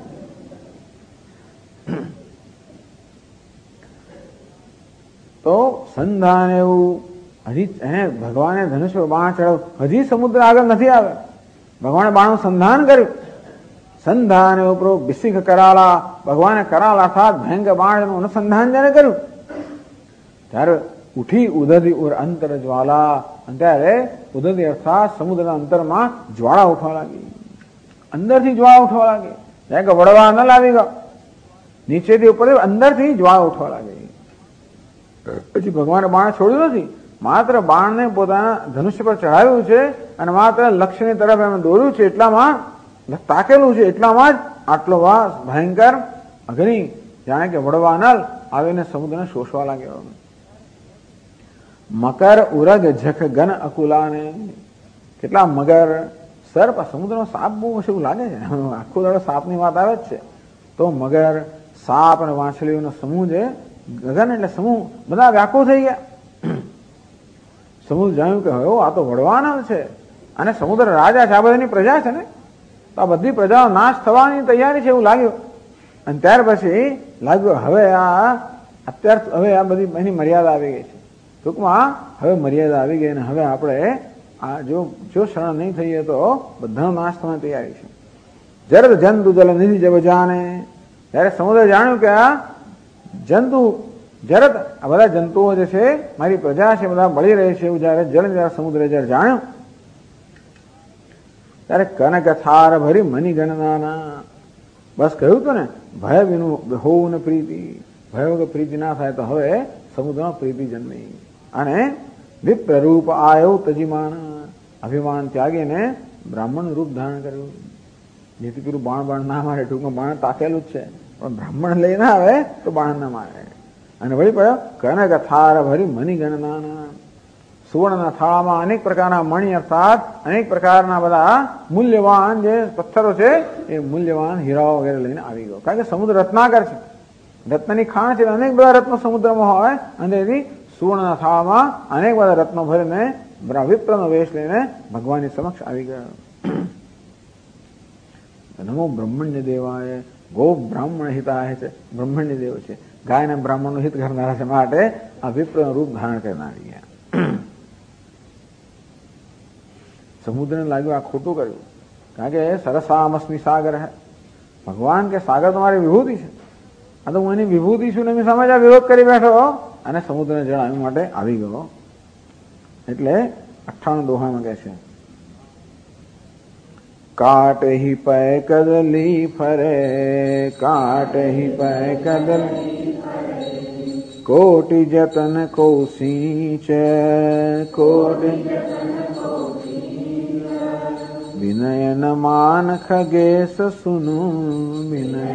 તો સંધાન એવું હજી એને ભગવાને ધનુષ પર બાણ ચડાવ્યું, હજી સમુદ્ર આગળ નથી આવે. ભગવાને બાણનું સંધાન કર્યું. સંધાન ઉપરો બિસિંગ કરાલા. ભગવાને કરાલ અર્થાત ભયંકર બાણનું અનુસંધાન જયારે કર્યું ત્યારે ઉઠી ઉદધી ઉર અંતર જ્વાલા. ત્યારે ઉદધી અર્થાત સમુદ્રના અંતરમાં જ્વાળા ઉઠવા લાગી. અંદરથી જ્વાળા ઉઠવા લાગી. કારણ કે વડવા ન લાવી ગયો, નીચેથી ઉપર અંદરથી જ્વાળા ઉઠવા લાગી. પછી ભગવાને બાણ છોડ્યું નથી, માત્ર બાણને પોતાના ધનુષ્ય પર ચઢાવ્યું છે અને માત્ર લક્ષ્યની તરફ એમ દોર્યું છે. એટલામાં તાકેલું છે, એટલામાં જ આટલો ભયંકર અગ્નિ જાણે કે વડવાનલ આવીને સમુદ્રને શોષવા લાગ્યો. મકર ઉરગ જખ ગન અકુલાને. કેટલા મગર, સર્પ, સમુદ્રનો સાપ બહુ એવું લાગે છે, આખો દાડો સાપની વાત આવે જ છે. તો મગર, સાપ અને વાંછલીઓનો સમૂહ છે. ગગન એટલે સમૂહ, બધા વ્યાકુળ થઈ ગયા. સમુદ્ર જાણ્યું કે હવે આ તો વડવાનલ છે અને સમુદ્ર રાજા છે, આ બધાની પ્રજા છે ને, તો આ બધી પ્રજાનો નાશ થવાની તૈયારી છે એવું લાગ્યું. અને ત્યાર પછી લાગ્યું હવે આ બધી એની મર્યાદા આવી ગઈ છે. ટૂંકમાં હવે મર્યાદા આવી ગઈ અને હવે આપણે આ જો શરણ નહીં થઈએ તો બધાનો નાશ થવાની તૈયારી છે. જરદ જંતુ જલ નિધિ જબ જાને. ત્યારે સમુદ્ર જાણ્યું કે આ જંતુ જરદ, આ બધા જંતુઓ જે છે મારી પ્રજા છે, બધા બળી રહે છે એવું જયારે જયારે સમુદ્રે જયારે જાણ્યું ત્યારે કનક થાર ભરી મની ગણનાના. બસ કહ્યું હતું ને, ભય વિનું હોવું ને પ્રીતિ. ભય વગર પ્રીતિ ના થાય તો હવે સમુદ્રમાં પ્રીતિ જન્મી. અને વિપ્રરૂપ આયો તજીમાન. અભિમાન ત્યાગીને બ્રાહ્મણ રૂપ ધારણ કર્યું. જેથી પેલું બાણ ના મારે. ટૂંકમાં બાણ તાકેલું જ છે, પણ બ્રાહ્મણ લઈ ના આવે તો બાણ ના મારે. અને વળી પડ્યો કનક થાર ભરી મની ગણનાના. સુવર્ણના થાળામાં અનેક પ્રકારના મણિ અર્થાત અનેક પ્રકારના બધા મૂલ્યવાન જે પથ્થરો છે એ મૂલ્યવાન હીરાઓ વગેરે લઈને આવી ગયો. કારણ કે સમુદ્ર રત્નાકર છે, રત્નની ખાણ છે, અનેક બધા રત્નો સમુદ્રમાં હોય અને તેથી સુવર્ણના થાળામાં અનેક બધા રત્નો ભરીને વિપ્રનો વેશ લઈને ભગવાનની સમક્ષ આવી ગયો. નમો બ્રહ્મણ્ય દેવાય. ગો બ્રાહ્મણ હિતાય છે, બ્રહ્મણ્ય દેવ છે, ગાયના બ્રાહ્મણનું હિત કરનારા છે માટે આ વિપ્રનું રૂપ ધારણ કરનારી ગયા. સમુદ્રને લાગ્યું આ ખોટું કર્યું, કારણ કે સરસામસ્મી સાગર હે. ભગવાન કે સાગર તો મારી વિભૂતિ છે, આ તો હું એની વિભૂતિ છું ને એની સામે જ આ વિરોધ કરી બેઠો અને સમુદ્રને જણાવવા માટે આવી ગયો. એટલે 98 દોહામાં કહે છે काट ही पै कदली फरे, काट ही पै कदली कोटि जतन को सींच, कोटि विनय न मान खगेश सुनु, विनय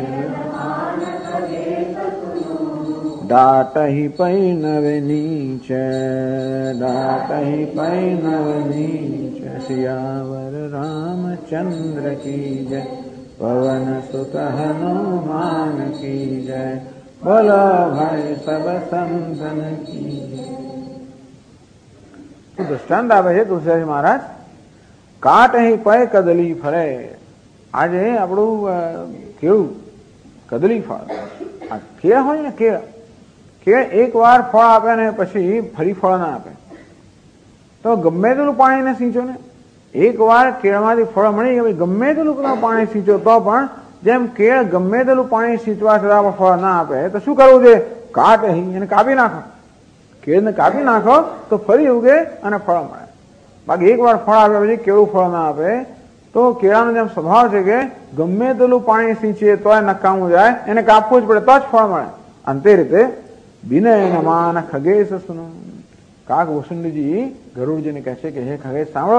डाट ही पै नव नीच, डाट ही पै नव नीच। सियावर रामचंद्र की जय, पवन सुत हनुमान की जय, बोलो भाई सब संतन की। तो दृष्टांत आपे છે તુલસીદાસ મહારાજ, કાટ અહીં પય કદલી ફરે। આજે આપણું કેળું કદલી ફળ, આ કેળ હોય ને કેળ, કેળ એક વાર ફળ આપે ને પછી ફરી ફળ ના આપે, તો ગમે તેટલું પાણીને સિંચો ને, એક વાર કેળમાંથી ફળ મળી ગયા, ગમે તેટલું પાણી સિંચો તો પણ જેમ કેળ ગમે તેટલું પાણી સિંચવા છતાં ફળ ના આપે, તો શું કરવું છે? કાટ અહીં એને કાપી નાખો, કેળને કાપી નાખો તો ફરી ઉગે અને ફળ મળે। બાકી એક વાર ફળ આપે પછી કેળું ફળ ના આપે તો કેળાનો જેમ સ્વભાવ છે કે ગમે તેટલું પાણી સિંચીએ તોય નકામું જાય, એને કાપવું જ પડે તો જ ફળ મળે। અને તે રીતે વિનય નમાન ખગેશ સુનો, કાક વસુંડજી ગરુડજીને કહે છે કે હે ખગેશ સાંભળો,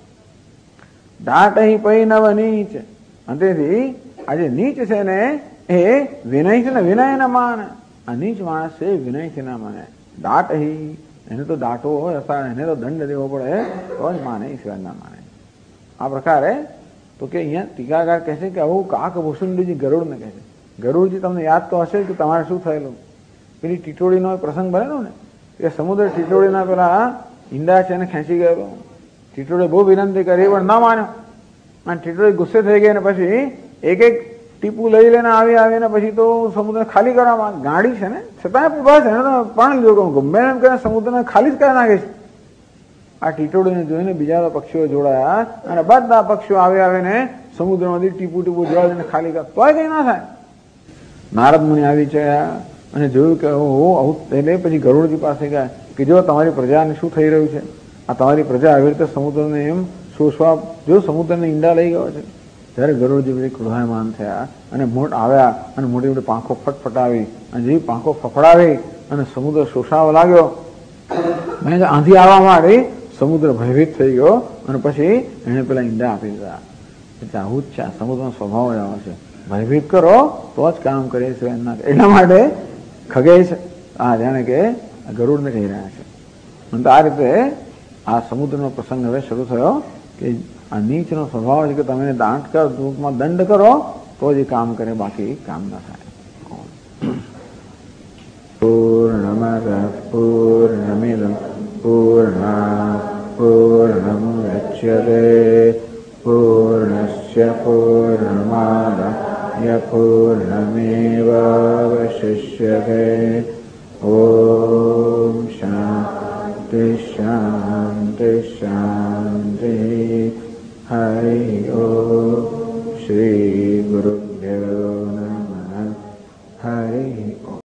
ડાટ અહીં પૈ નવ નીચ, અને તેથી આ જે નીચ છે ને એ વિનય છે ને, વિનય ન માને, આ નીચ માણસ છે વિનયથી ના માને। દાટ અહીં એને તો દાટવો હોય, એને તો દંડ દેવો પડે તો જ માને, એ સિવાય ના માને। આ પ્રકારે તો કે અહીંયા ટીકાકાર કહે છે કે આવું કાક ભૂષુંડીજી ગરુડને કહે છે। ગરુડજી તમને યાદ તો હશે કે તમારે શું થયેલું, પેલી ટીટોળીનો પ્રસંગ બનેલો ને, એ સમુદ્ર ટીટોળીના પેલા ઈંડા છે એને ખેંચી ગયેલો, ટીટોળે બહુ વિનંતી કરી પણ ના માન્યો, અને ટીટોળી ગુસ્સે થઈ ગઈ, અને પછી એક એક ટીપું લઈ લઈને આવીને પછી તો સમુદ્ર ખાલી કરવામાં, ગાડી છે ને છતાં બસ એને તો પણ લીધો, ગમે એમ કરીને સમુદ્રને ખાલી જ કરી નાખે છે। આ ટીટોળીને જોઈને બીજા પક્ષીઓ જોડાયા, અને બધા પક્ષીઓ આવીને સમુદ્રમાંથી ટીપું ટીપું જોડાઈને ખાલી કરે, તોય કઈ ના થાય। નારદ મુનિ આવી ચડ્યા અને જોયું કે આવું, એટલે પછી ગરુડજી પાસે ગયા કે જો તમારી પ્રજાને શું થઈ રહ્યું છે, આ તમારી પ્રજા આવી રીતે સમુદ્રને એમ શોષવા, જો સમુદ્રને ઈંડા લઈ ગયો છે। ત્યારે ગરુડજી બધી ક્રોધાયમાન થયા અને મોટ આવ્યા અને મોટી મોટી પાંખો ફટફટાવી, અને જેવી પાંખો ફફડાવી અને સમુદ્ર શોષાવા લાગ્યો, આંધી આવવા માંડી, સમુદ્ર ભયભીત થઈ ગયો, અને પછી એને પેલા ઈંડા આપી દીધા। એટલે આવું જ છે, સમુદ્રનો સ્વભાવ જ આવો છે, ભયભીત કરો તો જ કામ કરે છે। એટલા માટે ખગેશ આ જાણે કે ગરુડને કહી રહ્યા છે। અને આ રીતે આ સમુદ્રનો પ્રસંગ હવે શરૂ થયો કે આ નીચનો સ્વભાવ છે કે તમે દાંટ કરો, ટૂંકમાં દંડ કરો તો જ કામ કરે, બાકી કામ ના થાય। પૂર્ણમદ પૂર્ણમિદં પૂર્ણાત પૂર્ણમુદચ્યતે પૂર્ણસ્ય પૂર્ણમાદાય પૂર્ણમેવાવશિષ્યતે। ઓમ શાંતિ શાંતિ શાંતિ। हरि ओम श्री गुरुभ्यो